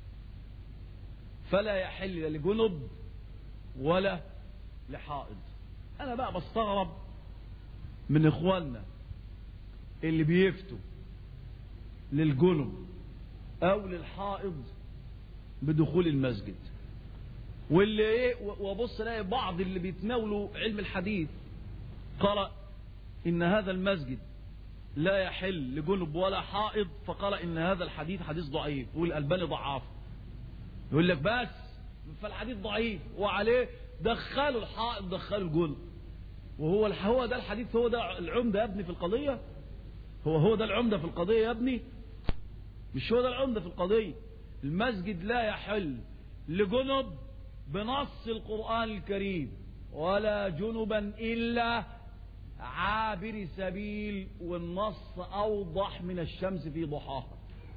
Speaker 1: فلا يحل لجنب ولا لحائض. أنا بقى بستغرب من إخواننا اللي بيفتوا للجنب أو للحائض بدخول المسجد، واللي ايه وبص الاقي بعض اللي بيتناولوا علم الحديث قرأ ان هذا المسجد لا يحل لجنب ولا حائض، فقال ان هذا الحديث حديث ضعيف والألباني ضعفه. يقول لك بس فالحديث ضعيف وعليه دخلوا الحائض دخلوا الجنب، وهو هو ده الحديث، هو ده العمده يا ابني في القضيه؟ هو هو ده العمده في القضيه يا ابني؟ مش هو ده العمده في القضيه. المسجد لا يحل لجنب بنص القرآن الكريم، ولا جنبا إلا عابر سبيل، والنص أوضح من الشمس في ضحاها،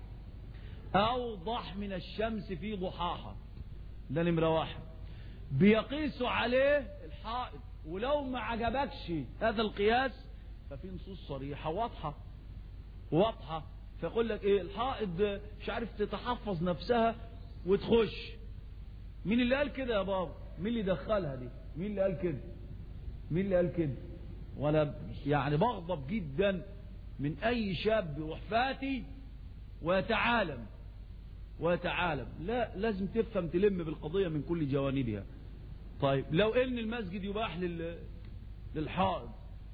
Speaker 1: أوضح من الشمس في ضحاها. ده نمرة واحد بيقيسوا عليه الحائط، ولو ما عجبكش هذا القياس ففي نصوص صريحة واضحة واضحة، فيقول لك ايه الحائط مش عارف تتحفظ نفسها وتخش. مين اللي قال كده يا بابا؟ مين اللي دخلها دي؟ مين اللي قال كده؟ مين اللي قال كده؟ ولا يعني بغضب جدا من اي شاب يروح فاتي ويتعالم ويتعالم. لا، لازم تفهم تلم بالقضية من كل جوانبها. طيب لو ان المسجد يباح لل... للحائض،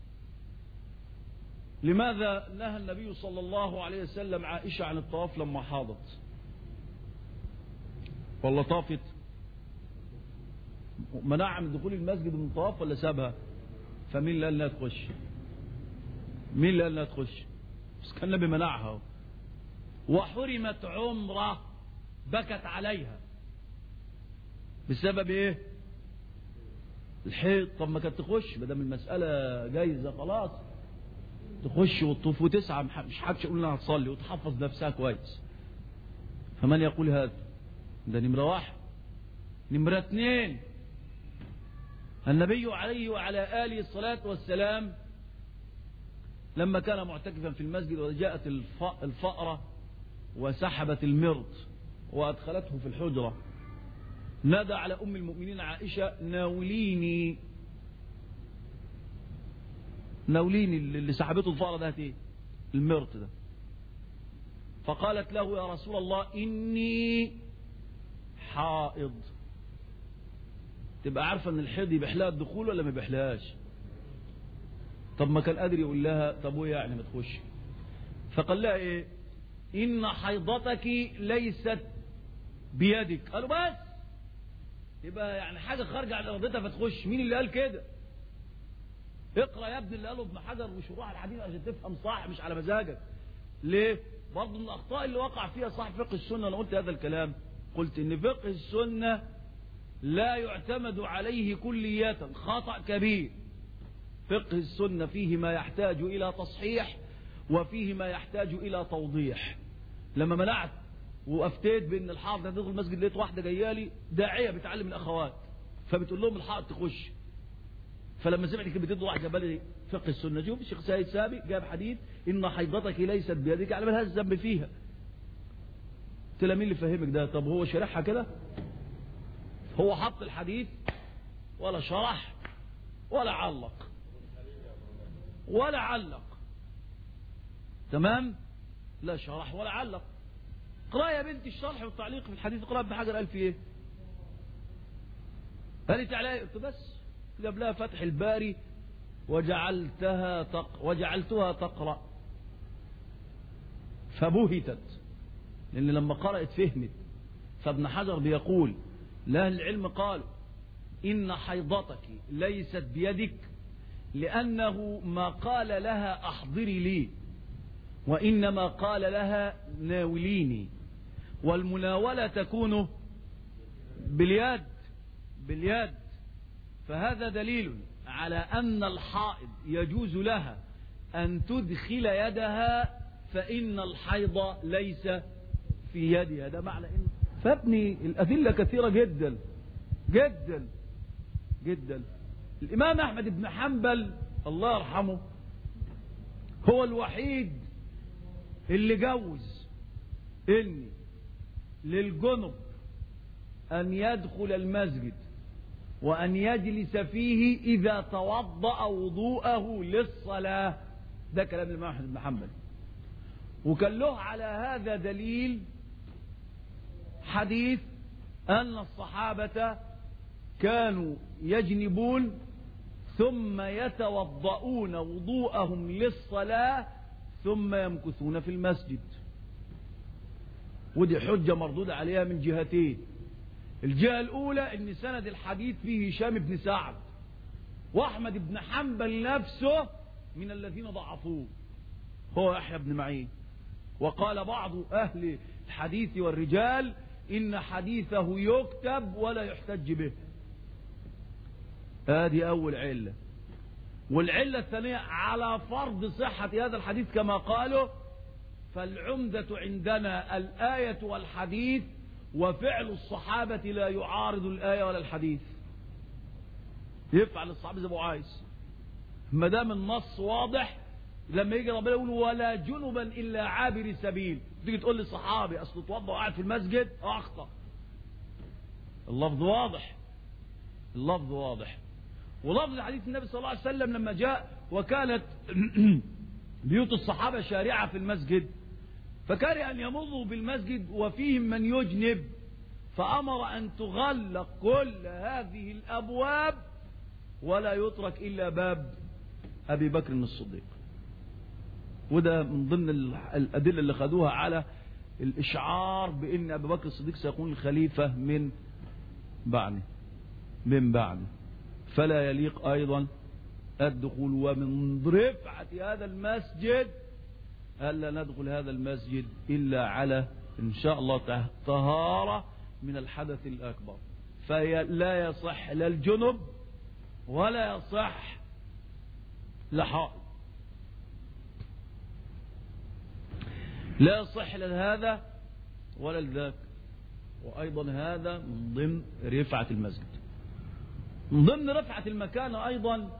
Speaker 1: لماذا نهى النبي صلى الله عليه وسلم عائشة عن الطواف لما حاضت؟ والله طافت منع من دخول المسجد من الطواف ولا سابها؟ فمين اللي قال لها تخش؟ مين اللي قال لها تخش؟ بس كان النبي منعها. وحرمت عمره بكت عليها بسبب ايه؟ الحيض. طب ما كانت تخش ما دام المسألة جايزة خلاص، تخش وتطوف وتسعى، مش حدش يقول لها تصلي وتحفظ نفسها كويس. فمن يقول هذا؟ ده نمرة واحد. نمرة اثنين، النبي عليه وعلى آله الصلاة والسلام لما كان معتكفا في المسجد وجاءت الفأرة وسحبت المرط وأدخلته في الحجرة، نادى على أم المؤمنين عائشة ناوليني ناوليني اللي سحبته الفأرة ده ايه؟ المرط ده. فقالت له يا رسول الله إني حائض. تبقى عارفة ان الحيض يبحلها الدخول ولا ما يبحلهاش؟ طب ما كان قادر يقول لها طب ويا يعني ما تخش. فقال لها ايه؟ ان حيضتك ليست بيدك. قالوا بس يبقى يعني حاجة خارجة عن ارادتها فتخش. مين اللي قال كده؟ اقرأ يا ابني اللي قاله ابن حجر وشروح الحديث عشان تفهم صح، مش على مزاجك. ليه؟ برضه من الاخطاء اللي وقع فيها صاحب فقه السنة، انا قلت هذا الكلام، قلت ان فقه السنة لا يعتمد عليه كلية، خطأ كبير. فقه السنة فيه ما يحتاج إلى تصحيح وفيه ما يحتاج إلى توضيح. لما منعت وأفتيت بأن الحائض هتدخل المسجد، لقيت واحدة جايالي داعية بتعلم الأخوات فبتقول لهم الحائض تخش، فلما سمعت كده بتدوا واحدة بالي فقه السنة. شوف الشيخ سيد سابق جاب حديث إن حيضتك ليست بيدك، على مالهاش ذنب فيها. قلت لها مين اللي فهمك ده؟ طب هو شرحها كده؟ هو حط الحديث ولا شرح ولا علق ولا علق، تمام؟ لا شرح ولا علق. اقرأ يا بنتي الشرح والتعليق في الحديث، اقرأ ابن حجر قال في ايه؟ قالت علي قلت بس جاب لها فتح الباري وجعلتها تق... وجعلتها تقرأ فبهتت، لأن لما قرأت فهمت. فابن حجر بيقول لا العلم قالوا إن حيضتك ليست بيدك لأنه ما قال لها أحضري لي وإنما قال لها ناوليني، والمناولة تكون باليد باليد. فهذا دليل على أن الحائض يجوز لها أن تدخل يدها، فإن الحيض ليس في يدها. ده معنى إن فابني الأدلة كثيرة جدا جدا جدا. الإمام أحمد بن حنبل الله يرحمه هو الوحيد اللي جوز إن للجنب أن يدخل المسجد وأن يجلس فيه إذا توضأ وضوءه للصلاة. ده كلام الإمام أحمد بن حنبل. وكان له على هذا دليل حديث أن الصحابة كانوا يجنبون ثم يتوضؤون وضوءهم للصلاة ثم يمكثون في المسجد. ودي حجة مردودة عليها من جهتين. الجهة الأولى أن سند الحديث فيه هشام بن سعد، وأحمد بن حنبل نفسه من الذين ضعفوه هو يحيى بن معين. وقال بعض أهل الحديث والرجال إن حديثه يكتب ولا يحتج به. هذه أول علة. والعلة الثانية على فرض صحة هذا الحديث كما قالوا، فالعمدة عندنا الآية والحديث، وفعل الصحابة لا يعارض الآية ولا الحديث. يفعل الصحابة زي ما هو عايز ما دام النص واضح. لما يجي ربنا يقول ولا جنبا إلا عابر سبيل، تيجي تقول لي صحابي أصل اتوضى وقاعد في المسجد، أخطأ. اللفظ واضح، اللفظ واضح. ولفظ حديث النبي صلى الله عليه وسلم لما جاء وكانت بيوت الصحابة شارعة في المسجد، فكره أن يمضوا بالمسجد وفيهم من يجنب، فأمر أن تغلق كل هذه الأبواب ولا يترك إلا باب أبي بكر الصديق. وده من ضمن الأدلة اللي خدوها على الإشعار بأن أبي بكر الصديق سيكون الخليفة من بعده من بعده فلا يليق أيضا الدخول. ومن رفعة هذا المسجد ألا ندخل هذا المسجد إلا على إن شاء الله طهارة من الحدث الأكبر. فلا يصح لا الجنب ولا يصح لحائض، لا يصح لهذا ولا لذاك. وأيضا هذا من ضمن رفعة المسجد. من ضمن رفعة المكان أيضا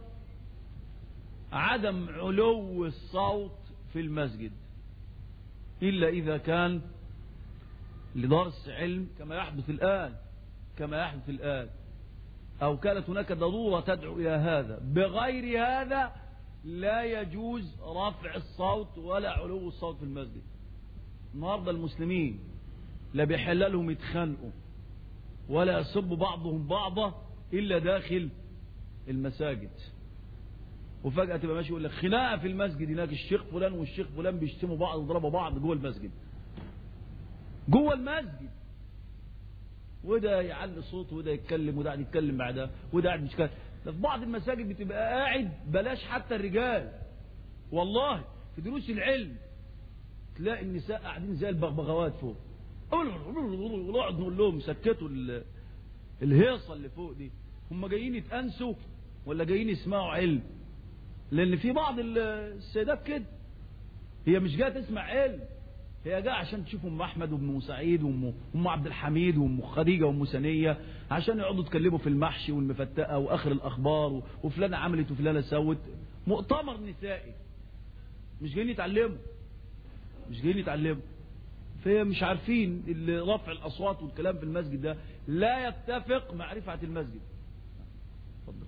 Speaker 1: عدم علو الصوت في المسجد، إلا إذا كان لدرس علم كما يحدث الآن كما يحدث الآن أو كانت هناك ضرورة تدعو إلى هذا. بغير هذا لا يجوز رفع الصوت ولا علو الصوت في المسجد. النهارده المسلمين لا بيحل لهم يتخانقوا ولا يسب بعضهم بعضا إلا داخل المساجد. وفجأة تبقى ماشي يقول لك خناقة في المسجد هناك، الشيخ فلان والشيخ فلان بيشتموا بعض ويضربوا بعض جوه المسجد جوه المسجد وده يعلي صوته وده يتكلم وده قاعد يتكلم بعدها وده قاعد مش كده. في بعض المساجد بتبقى قاعد بلاش حتى الرجال، والله في دروس العلم تلاقي النساء قاعدين زي البغبغاوات فوق، ونقعد نقول لهم سكتوا الهيصه اللي فوق دي. هم جايين يتأنسوا ولا جايين يسمعوا علم؟ لأن في بعض السيدات كده هي مش جايه تسمع علم، هي جايه عشان تشوف ام احمد وام سعيد وام ام عبد الحميد وام خديجه وام سنيه، عشان يقعدوا يتكلموا في المحشي والمفتقه واخر الاخبار وفلانه عملت وفلانه سوت. مؤتمر نسائي، مش جايين يتعلموا مش جايين يتعلموا فهي مش عارفين اللي رفع الاصوات والكلام في المسجد ده لا يتفق مع رفعه المسجد. اتفضل.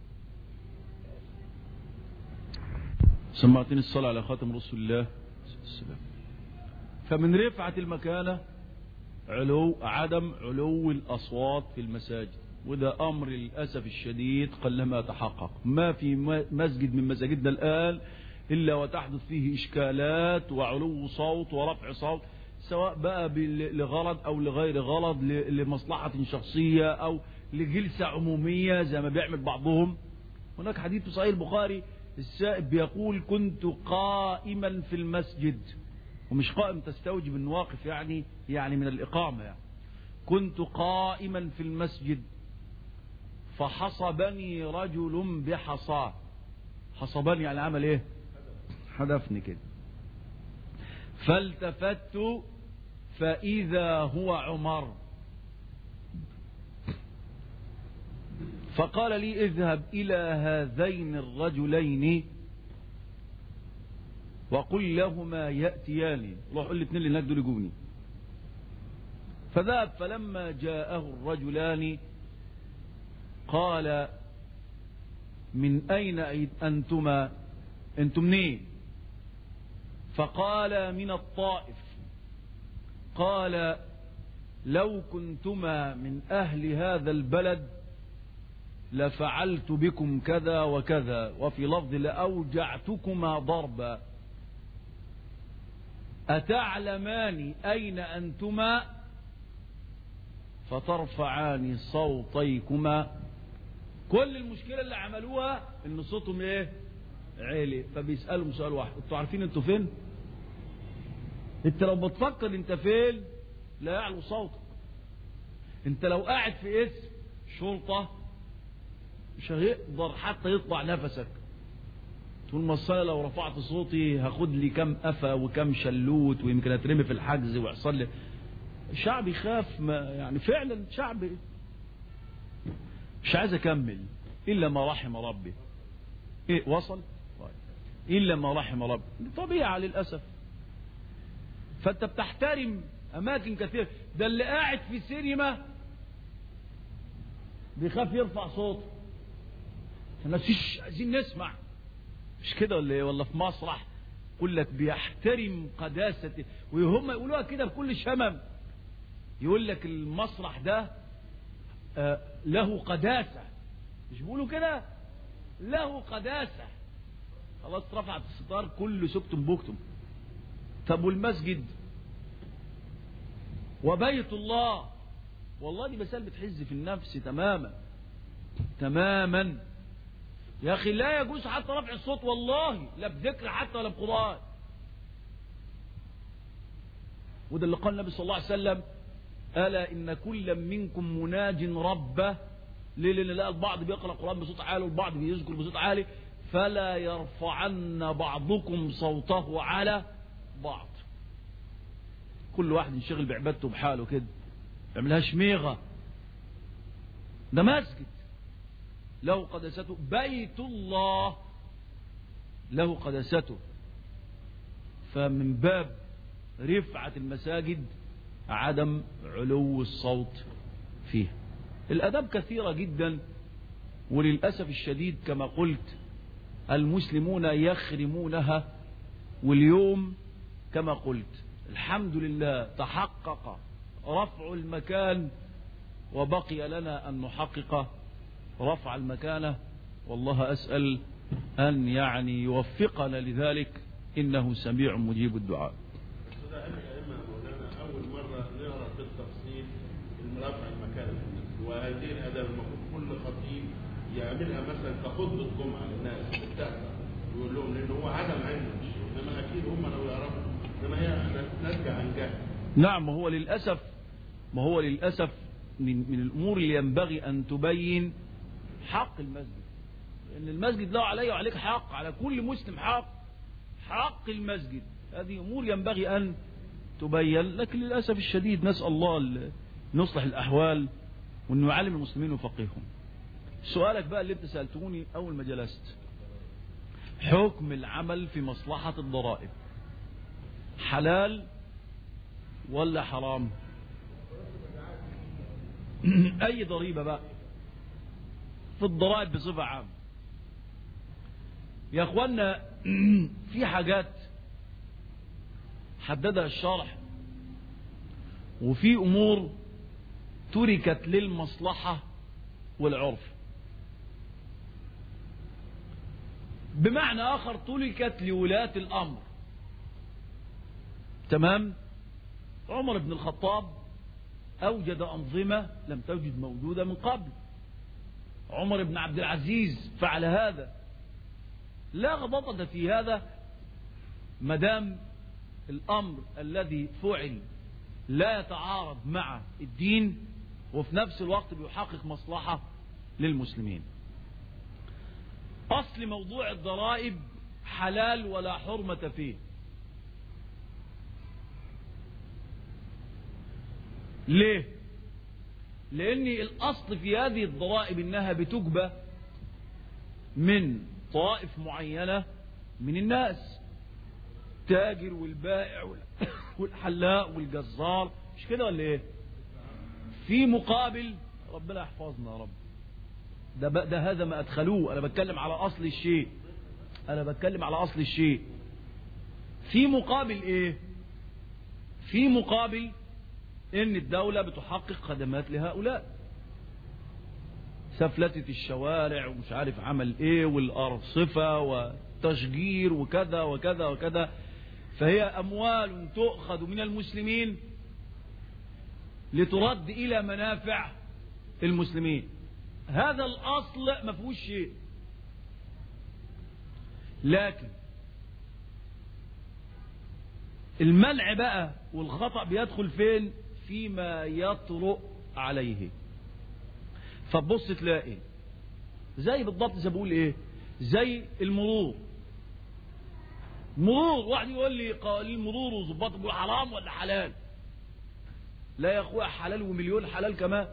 Speaker 1: سمعتني الصلاه على خاتم رسول الله السلام. فمن رفعة المكانة علو عدم علو الأصوات في المساجد، وده أمر للأسف الشديد قلما تحقق. ما في مسجد من مساجدنا الآن إلا وتحدث فيه إشكالات وعلو صوت ورفع صوت، سواء بقى لغرض أو لغير غرض، لمصلحة شخصية أو لجلسة عمومية زي ما بيعمل بعضهم. هناك حديث في صحيح البخاري السائب بيقول كنت قائما في المسجد ومش قائم تستوجب أن واقف يعني يعني من الإقامة يعني. كنت قائما في المسجد فحصبني رجل بحصاه. حصبني يعني عمل ايه؟ حدفني كده. فالتفت فإذا هو عمر، فقال لي اذهب إلى هذين الرجلين وقل لهما يأتياني. روح قل الاثنين اللي هناك دول يجوني. فذهب، فلما جاءه الرجلان قال من أين أنتما؟ أنتم منين؟ فقال من الطائف. قال لو كنتما من أهل هذا البلد لفعلت بكم كذا وكذا، وفي لفظ لأوجعتكما ضربا. أتعلمان أين أنتما فترفعان صوتيكما؟ كل المشكلة اللي عملوها ان صوتهم ايه؟ عالي. فبيسألهم سؤال واحد، انتوا عارفين انتوا فين؟ انت لو بتفكر انت فين لا يعلو صوتك. انت لو قاعد في اسم شرطة مش هيقدر حتى يطلع نفسك. طول ما الصلاة لو رفعت صوتي هاخد لي كم قفا وكم شلوت ويمكن اترمي في الحجز ويحصل لي. الشعب يخاف، ما يعني فعلا شعب مش عايز اكمل الا ما رحم ربي. ايه وصل؟ طيب. الا ما رحم ربي، طبيعة للاسف. فانت بتحترم اماكن كثيرة. ده اللي قاعد في سينما بيخاف يرفع صوته، الناس مش عايزين نسمع. مش كده ولا ايه؟ ولا في مسرح يقول لك بيحترم قداسته، وهم يقولوها كده بكل شمم. يقول لك المسرح ده آه له قداسة. مش بيقولوا كده؟ له قداسة. خلاص رفعت الستار كله سكتم بوكتم. طب والمسجد وبيت الله؟ والله دي مسألة بتحز في النفس تماما تماما. يا أخي لا يجوز حتى رفع الصوت، والله لا بذكر حتى ولا بقرآن. وده اللي قال النبي صلى الله عليه وسلم ألا إن كل منكم مناج ربه. ليه؟ لأن لا البعض بيقرأ القرآن بصوت عالي والبعض بيذكر بصوت عالي. فلا يرفعن بعضكم صوته على بعض. كل واحد ينشغل بعبادته بحاله كده، يعملهاش ميغة. ده مسجد له قداسته، بيت الله له قداسته. فمن باب رفعة المساجد عدم علو الصوت فيه. الأداب كثيرة جدا، وللأسف الشديد كما قلت المسلمون يخرمونها. واليوم كما قلت الحمد لله تحقق رفع المكان، وبقي لنا أن نحقق رفع المكانة. والله أسأل أن يعني يوفقنا لذلك، إنه سميع مجيب الدعاء.
Speaker 2: أول مرة نقرأ في التفصيل رفع المكانة، وهذه الأداب المفروض كل خطيب يعملها مثلا كخطبة جمعة للناس بتاعها، ويقول لهم لأن هو عدم علم، إنما أكيد هم لو يعرفوا، إنما هي نرجع عن جهل.
Speaker 1: نعم، هو للأسف ما هو للأسف من من الأمور اللي ينبغي أن تبين حق المسجد. لأن المسجد له علي وعليك حق، على كل مسلم حق، حق المسجد. هذه أمور ينبغي أن تبين، لكن للأسف الشديد نسأل الله نصلح الأحوال وأنه يعلم المسلمين ويفقههم. سؤالك بقى اللي انت سألتوني أول ما جلست، حكم العمل في مصلحة الضرائب حلال ولا حرام؟ أي ضريبة بقى في الضرائب بصفة عامة يا أخوانا. في حاجات حددها الشرع، وفي أمور تركت للمصلحة والعرف. بمعنى آخر تركت لولاة الأمر. تمام؟ عمر بن الخطاب أوجد أنظمة لم توجد موجودة من قبل. عمر بن عبد العزيز فعل هذا، لا غضاضة في هذا مدام الأمر الذي فعل لا يتعارض مع الدين وفي نفس الوقت بيحقق مصلحة للمسلمين. أصل موضوع الضرائب حلال ولا حرمة فيه. ليه؟ لأن الأصل في هذه الضرائب إنها بتجبى من طائف معينة من الناس، تاجر والبائع والحلاق والجزار، مش كده ولا ايه؟ في مقابل ربنا يحفظنا يا رب، ده, ده هذا ما أدخلوه. أنا بتكلم على أصل الشيء، أنا بتكلم على أصل الشيء. في مقابل إيه؟ في مقابل إن الدولة بتحقق خدمات لهؤلاء، سفلتة الشوارع ومش عارف عمل إيه والأرصفة وتشجير وكذا وكذا وكذا. فهي أموال تؤخذ من المسلمين لترد إلى منافع المسلمين. هذا الأصل ما فيهوش شيء، لكن المنع بقى والخطأ بيدخل فين؟ فيما يطرأ عليه. فبص تلاقي زي بالضبط زي بقول ايه، زي المرور. مرور واحد يقول لي قوانين المرور وظباط بيقول حرام ولا حلال؟ لا يا اخويا، حلال ومليون حلال كمان،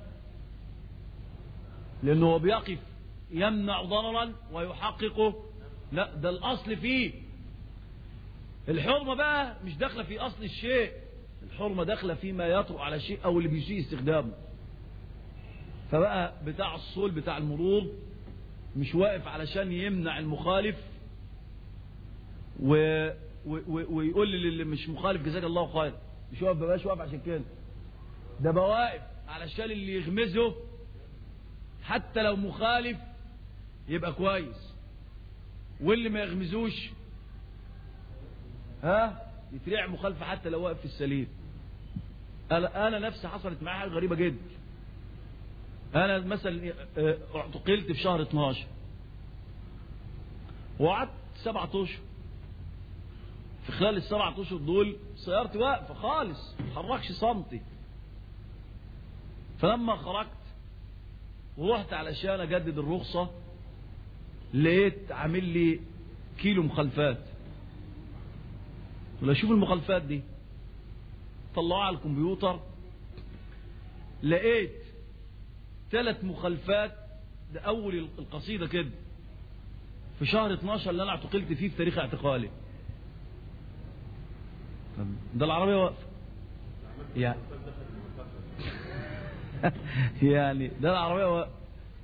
Speaker 1: لانه هو بيقف يمنع ضررا ويحققه. لا، ده الاصل فيه. الحرمه بقى مش داخله في اصل الشيء، الحرمه داخله فيما يطرأ على شيء او اللي بيسيء استخدامه. فبقى بتاع الصول بتاع المرور مش واقف علشان يمنع المخالف و... و... و... ويقول للي مش مخالف جزاك الله خير، مش واقف، بقاش واقف عشان كده، ده بقى واقف علشان اللي يغمزه حتى لو مخالف يبقى كويس، واللي ما يغمزوش ها يتريع مخالفة حتى لو واقف في السليم. انا انا نفسي حصلت معايا حاجه غريبه جدا. انا مثلا اعتقلت في شهر اتناشر وقعدت سبعة اشهر. في خلال السبعة اشهر دول سيارتي واقفه خالص ما اتحركش سنتي. فلما خرجت ورحت علشان اجدد الرخصه لقيت عامل لي كيلو مخالفات. ولا اشوف المخالفات دي، طلعوها على الكمبيوتر لقيت ثلاث مخالفات. ده اول القصيده كده في شهر اتناشر اللي انا اعتقلت فيه في تاريخ اعتقالي. ده العربيه واقفه يعني يعني ده العربيه واقفه.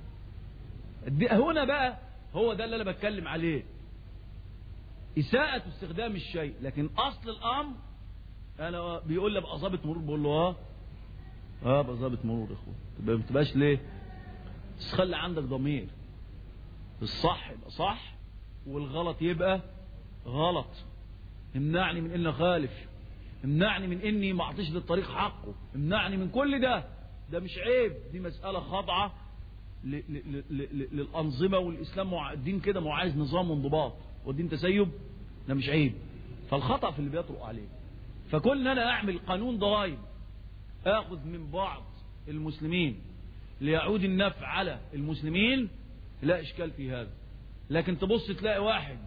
Speaker 1: هنا بقى هو ده اللي انا بتكلم عليه، إساءة استخدام الشيء. لكن أصل الأمر أنا بيقول لي أبقى ظابط مرور، بقول له اه اه أبقى ظابط مرور يا أخويا. ما بتبقاش ليه؟ بس خلي عندك ضمير، الصح يبقى صح والغلط يبقى غلط. امنعني من إني أخالف، امنعني من إني ما أعطيش للطريق حقه، امنعني من كل ده. ده مش عيب، دي مسألة خاضعة للأنظمة والإسلام. الدين كده ما عايز نظام وانضباط، والدين تسيب، ده مش عيب. فالخطأ في اللي بيطرق عليه. فكل ان انا اعمل قانون ضرائب اخذ من بعض المسلمين ليعود النفع على المسلمين، لا اشكال في هذا. لكن تبص تلاقي واحد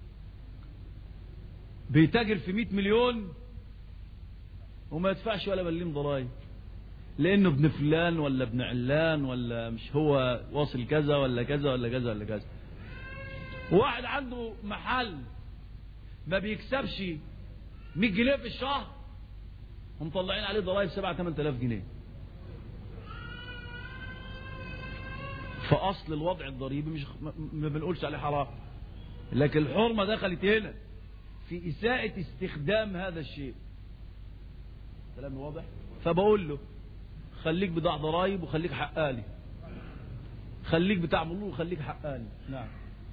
Speaker 1: بيتاجر في مئة مليون وما يدفعش ولا مليم ضرائب، لانه ابن فلان ولا ابن علان ولا مش هو واصل كذا ولا كذا ولا كذا ولا كذا. واحد عنده محل ما بيكسبش مئة جنيه في الشهر ومطلعين عليه ضرائب سبعة ثمانية آلاف جنيه. فأصل الوضع الضريبي مش ما بنقولش عليه حرام، لكن الحرمة دخلت هنا في إساءة استخدام هذا الشيء. كلام واضح؟ فبقول له خليك بتاع ضرائب وخليك حقاني، خليك بتاع مرور وخليك حقاني. نعم،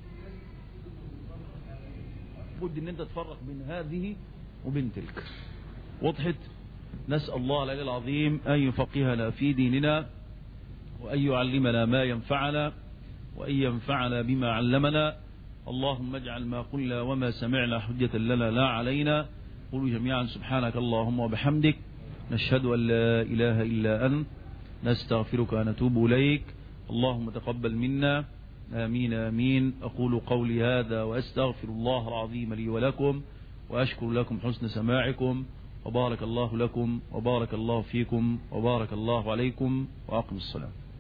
Speaker 1: بد ان انت تفرق بين هذه وبين تلك. وضحت؟ نسأل الله العلي العظيم ان يفقهنا في ديننا وان يعلمنا ما ينفعنا وان ينفعنا بما علمنا. اللهم اجعل ما قلنا وما سمعنا حجة لنا لا علينا، قولوا جميعا سبحانك اللهم وبحمدك، نشهد أن لا إله إلا أنت، نستغفرك ونتوب إليك. اللهم تقبل منا، آمين آمين. أقول قولي هذا وأستغفر الله العظيم لي ولكم، وأشكر لكم حسن سماعكم، وبارك الله لكم وبارك الله فيكم وبارك الله عليكم، وأقم الصلاة.